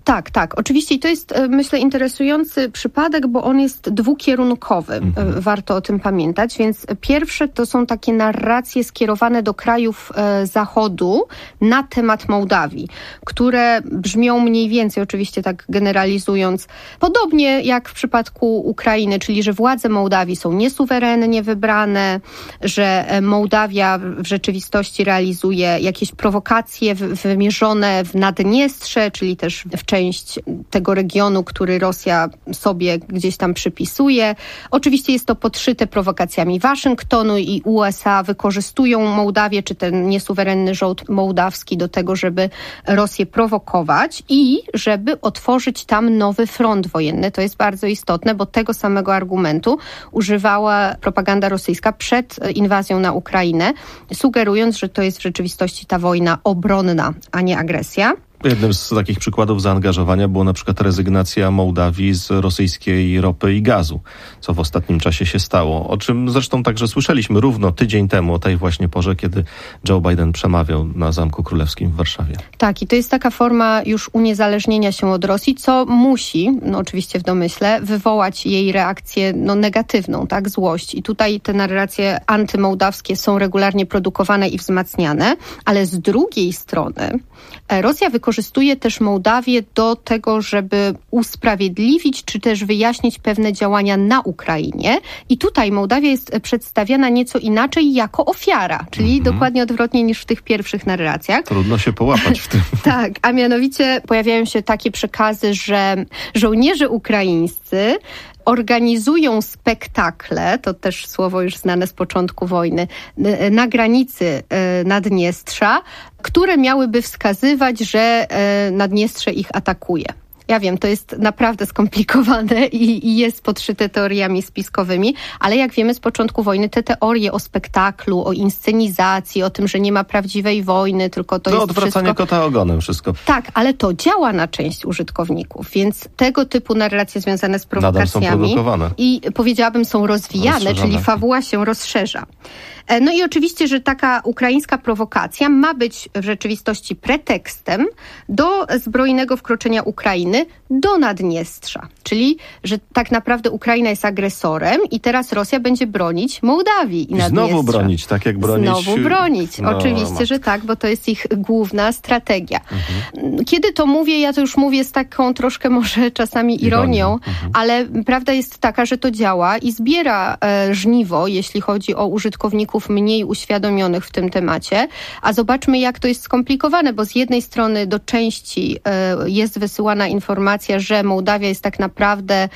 Tak. Oczywiście i to jest, myślę, interesujący przypadek, bo on jest dwukierunkowy. Warto o tym pamiętać. Więc pierwsze to są takie narracje skierowane do krajów Zachodu na temat Mołdawii, które brzmią mniej więcej, oczywiście tak generalizując, podobnie jak w przypadku Ukrainy, czyli że władze Mołdawii są niesuwerennie wybrane, że Mołdawia w rzeczywistości realizuje jakieś prowokacje wymierzone w Naddniestrze, czyli też w część tego regionu, który Rosja sobie gdzieś tam przypisuje. Oczywiście jest to podszyte prowokacjami Waszyngtonu i USA wykorzystują Mołdawię, czy ten niesuwerenny rząd mołdawski do tego, żeby Rosję prowokować i żeby otworzyć tam nowy front wojenny. To jest bardzo istotne, bo tego samego argumentu używała propaganda rosyjska przed inwazją na Ukrainę, sugerując, że to jest w rzeczywistości ta wojna obronna, a nie agresja. Jednym z takich przykładów zaangażowania było na przykład rezygnacja Mołdawii z rosyjskiej ropy i gazu, co w ostatnim czasie się stało, o czym zresztą także słyszeliśmy równo tydzień temu, o tej właśnie porze, kiedy Joe Biden przemawiał na Zamku Królewskim w Warszawie. Tak, i to jest taka forma już uniezależnienia się od Rosji, co musi, oczywiście w domyśle, wywołać jej reakcję negatywną, tak, złość. I tutaj te narracje antymołdawskie są regularnie produkowane i wzmacniane, ale z drugiej strony Rosja wykorzystuje też Mołdawię do tego, żeby usprawiedliwić czy też wyjaśnić pewne działania na Ukrainie. I tutaj Mołdawia jest przedstawiana nieco inaczej jako ofiara, czyli dokładnie odwrotnie niż w tych pierwszych narracjach. Trudno się połapać w tym. Tak, a mianowicie pojawiają się takie przekazy, że żołnierze ukraińscy organizują spektakle, to też słowo już znane z początku wojny, na granicy Naddniestrza, które miałyby wskazywać, że Naddniestrze ich atakuje. Ja wiem, to jest naprawdę skomplikowane i jest podszyte teoriami spiskowymi, ale jak wiemy z początku wojny te teorie o spektaklu, o inscenizacji, o tym, że nie ma prawdziwej wojny, tylko to jest odwracanie wszystko... kota ogonem wszystko. Tak, ale to działa na część użytkowników, więc tego typu narracje związane z prowokacjami i powiedziałabym są rozwijane, czyli fabuła się rozszerza. No i oczywiście, że taka ukraińska prowokacja ma być w rzeczywistości pretekstem do zbrojnego wkroczenia Ukrainy do Naddniestrza. Czyli, że tak naprawdę Ukraina jest agresorem i teraz Rosja będzie bronić Mołdawii i Naddniestrza. Znowu bronić, tak jak bronić... Znowu bronić, oczywiście, że tak, bo to jest ich główna strategia. Kiedy to mówię, ja to już mówię z taką troszkę może czasami ironią, ale prawda jest taka, że to działa i zbiera żniwo, jeśli chodzi o użytkowników mniej uświadomionych w tym temacie. A zobaczmy, jak to jest skomplikowane, bo z jednej strony do części jest wysyłana informacja, że Mołdawia jest tak naprawdę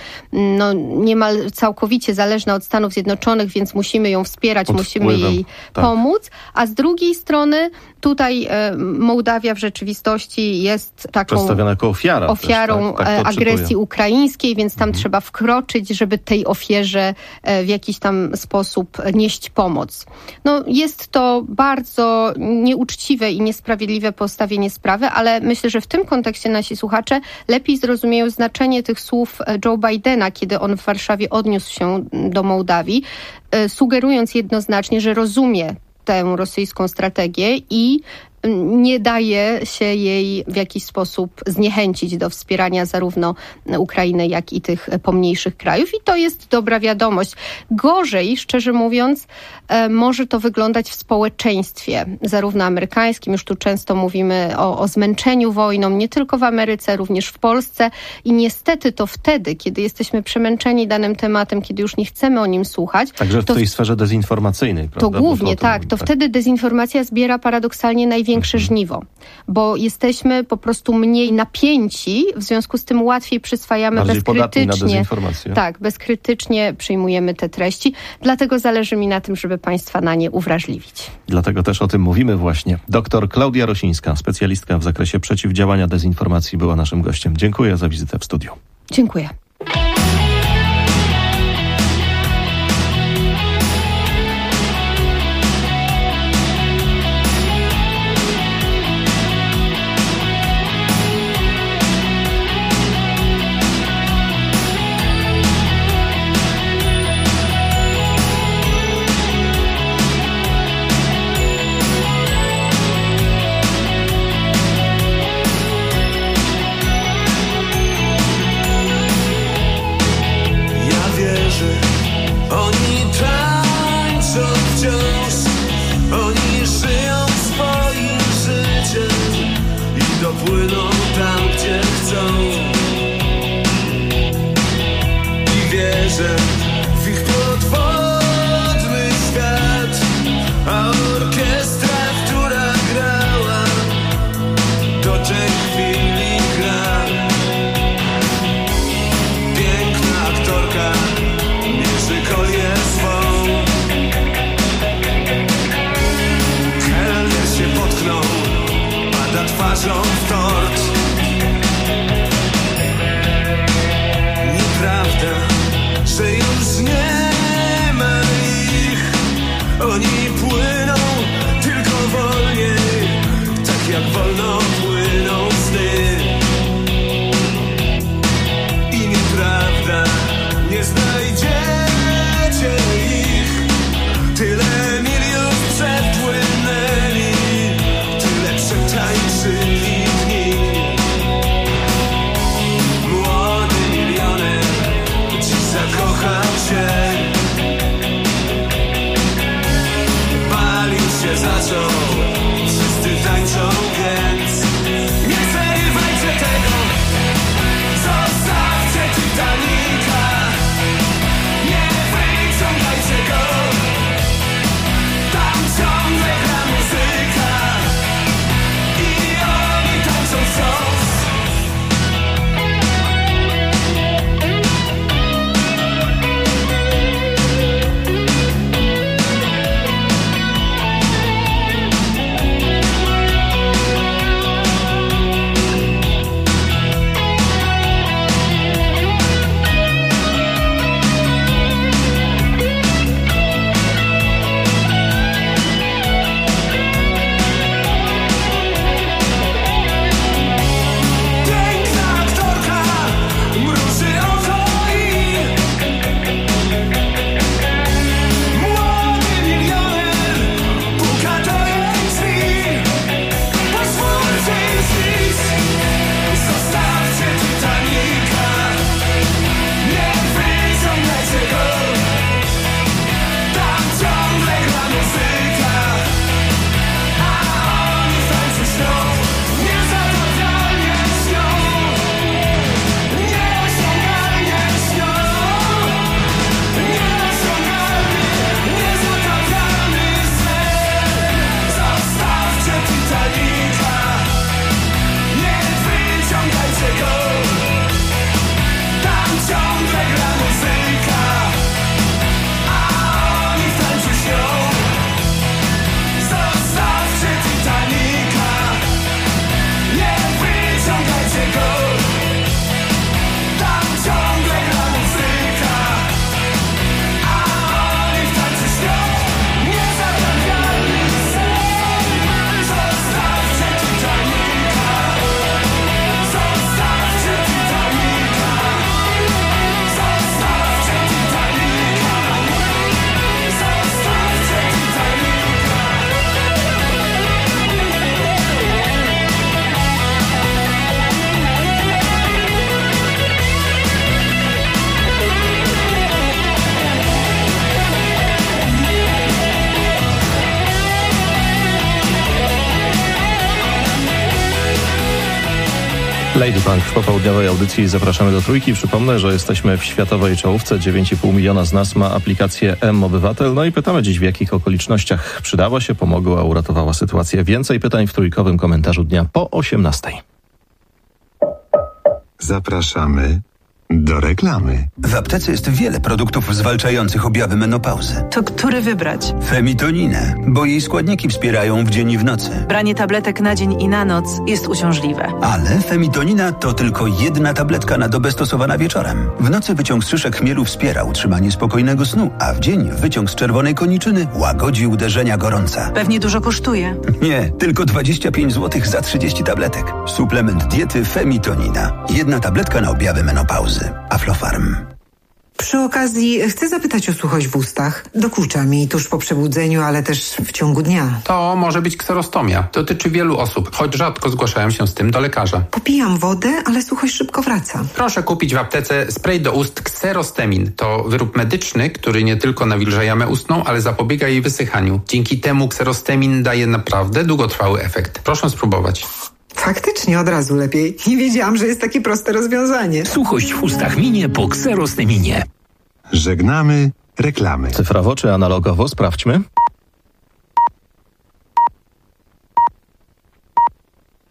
niemal całkowicie zależna od Stanów Zjednoczonych, więc musimy ją wspierać, musimy jej pomóc. A z drugiej strony tutaj Mołdawia w rzeczywistości jest taką przedstawiona jako ofiarą agresji ukraińskiej, więc tam trzeba wkroczyć, żeby tej ofierze w jakiś tam sposób nieść pomoc. Jest to bardzo nieuczciwe i niesprawiedliwe postawienie sprawy, ale myślę, że w tym kontekście nasi słuchacze lepiej zrozumieją znaczenie tych słów Joe Bidena, kiedy on w Warszawie odniósł się do Mołdawii, sugerując jednoznacznie, że rozumie tę rosyjską strategię i nie daje się jej w jakiś sposób zniechęcić do wspierania zarówno Ukrainy, jak i tych pomniejszych krajów. I to jest dobra wiadomość. Gorzej, szczerze mówiąc, może to wyglądać w społeczeństwie, zarówno amerykańskim, już tu często mówimy o zmęczeniu wojną, nie tylko w Ameryce, również w Polsce. I niestety to wtedy, kiedy jesteśmy przemęczeni danym tematem, kiedy już nie chcemy o nim słuchać. Także w tej sferze dezinformacyjnej, prawda? To głównie, tak. To wtedy dezinformacja zbiera paradoksalnie największe żniwo, bo jesteśmy po prostu mniej napięci, w związku z tym łatwiej przyswajamy bezkrytycznie. Tak, bezkrytycznie przyjmujemy te treści. Dlatego zależy mi na tym, żeby państwa na nie uwrażliwić. Dlatego też o tym mówimy właśnie. Doktor Klaudia Rosińska, specjalistka w zakresie przeciwdziałania dezinformacji, była naszym gościem. Dziękuję za wizytę w studiu. Dziękuję. wierzę. Oni tańczą wciąż, oni żyją swoim życiem i dopłyną tam, gdzie chcą. I wierzę w ich podwodny świat, a orkiestra, która grała, do tej chwili gra. Piękna aktorka mierzy kolię swą. Kelner się potknął, pada twarzą w tort. Nieprawda, że już nie ma ich. Oni płyną tylko wolniej, tak jak wolno płyną sny. I nieprawda, nie znajdziecie ich. Tyle mil już przepłynęli, tyle przetańczyli dni. Młody milioner dziś zakochał się. Balił się zaczął, wszyscy tańczą, więc nie przerywajcie tego. Zostawcie Titanica, nie wyciągajcie go. Tam ciągle gra muzyka i oni tańczą wciąż. Piękna aktorka mruży oko i młody milioner puka do jej drzwi. Pozwólcie im śpić, zostawcie Titanica, nie wyciągajcie go. Tam ciągle gra muzyka, a oni w tańcu śnią, niezatapialnie śnią, nieosiągalnie śnią, nieosiągalny, niezatapialny sen. Zostawcie Titanica, nie wyciągajcie go. Tam ciągle gra muzyka, a oni w tańcu śnią. Zostawcie Titanica, nie wyciągajcie go. Tam ciągle gra muzyka, a oni w tańcu śnią. Niezatapialny sen. Zostawcie Titanica, zostawcie Titanica, zostawcie Titanica, zostawcie Titanica. Lady Punk w popołudniowej audycji Zapraszamy do Trójki. Przypomnę, że jesteśmy w światowej czołówce. 9,5 miliona z nas ma aplikację M-Obywatel. No i pytamy dziś, w jakich okolicznościach przydała się, pomogła, uratowała sytuację. Więcej pytań w trójkowym komentarzu dnia po 18:00. Zapraszamy do reklamy. W aptece jest wiele produktów zwalczających objawy menopauzy. To który wybrać? Femitoninę, bo jej składniki wspierają w dzień i w nocy. Branie tabletek na dzień i na noc jest uciążliwe. Ale Femitonina to tylko jedna tabletka na dobę stosowana wieczorem. W nocy wyciąg z szyszek chmielu wspiera utrzymanie spokojnego snu, a w dzień wyciąg z czerwonej koniczyny łagodzi uderzenia gorąca. Pewnie dużo kosztuje. Nie, tylko 25 zł za 30 tabletek. Suplement diety Femitonina. Jedna tabletka na objawy menopauzy. Aflofarm. Przy okazji chcę zapytać o suchość w ustach. Dokucza mi tuż po przebudzeniu, ale też w ciągu dnia. To może być kserostomia. Dotyczy wielu osób, choć rzadko zgłaszają się z tym do lekarza. Popijam wodę, ale suchość szybko wraca. Proszę kupić w aptece spray do ust Kserostemin. To wyrób medyczny, który nie tylko nawilża jamę ustną, ale zapobiega jej wysychaniu. Dzięki temu Kserostemin daje naprawdę długotrwały efekt. Proszę spróbować. Faktycznie od razu lepiej. Nie wiedziałam, że jest takie proste rozwiązanie. Suchość w ustach minie po Kserosteminie. Żegnamy reklamy. Cyfrowo czy analogowo? Sprawdźmy.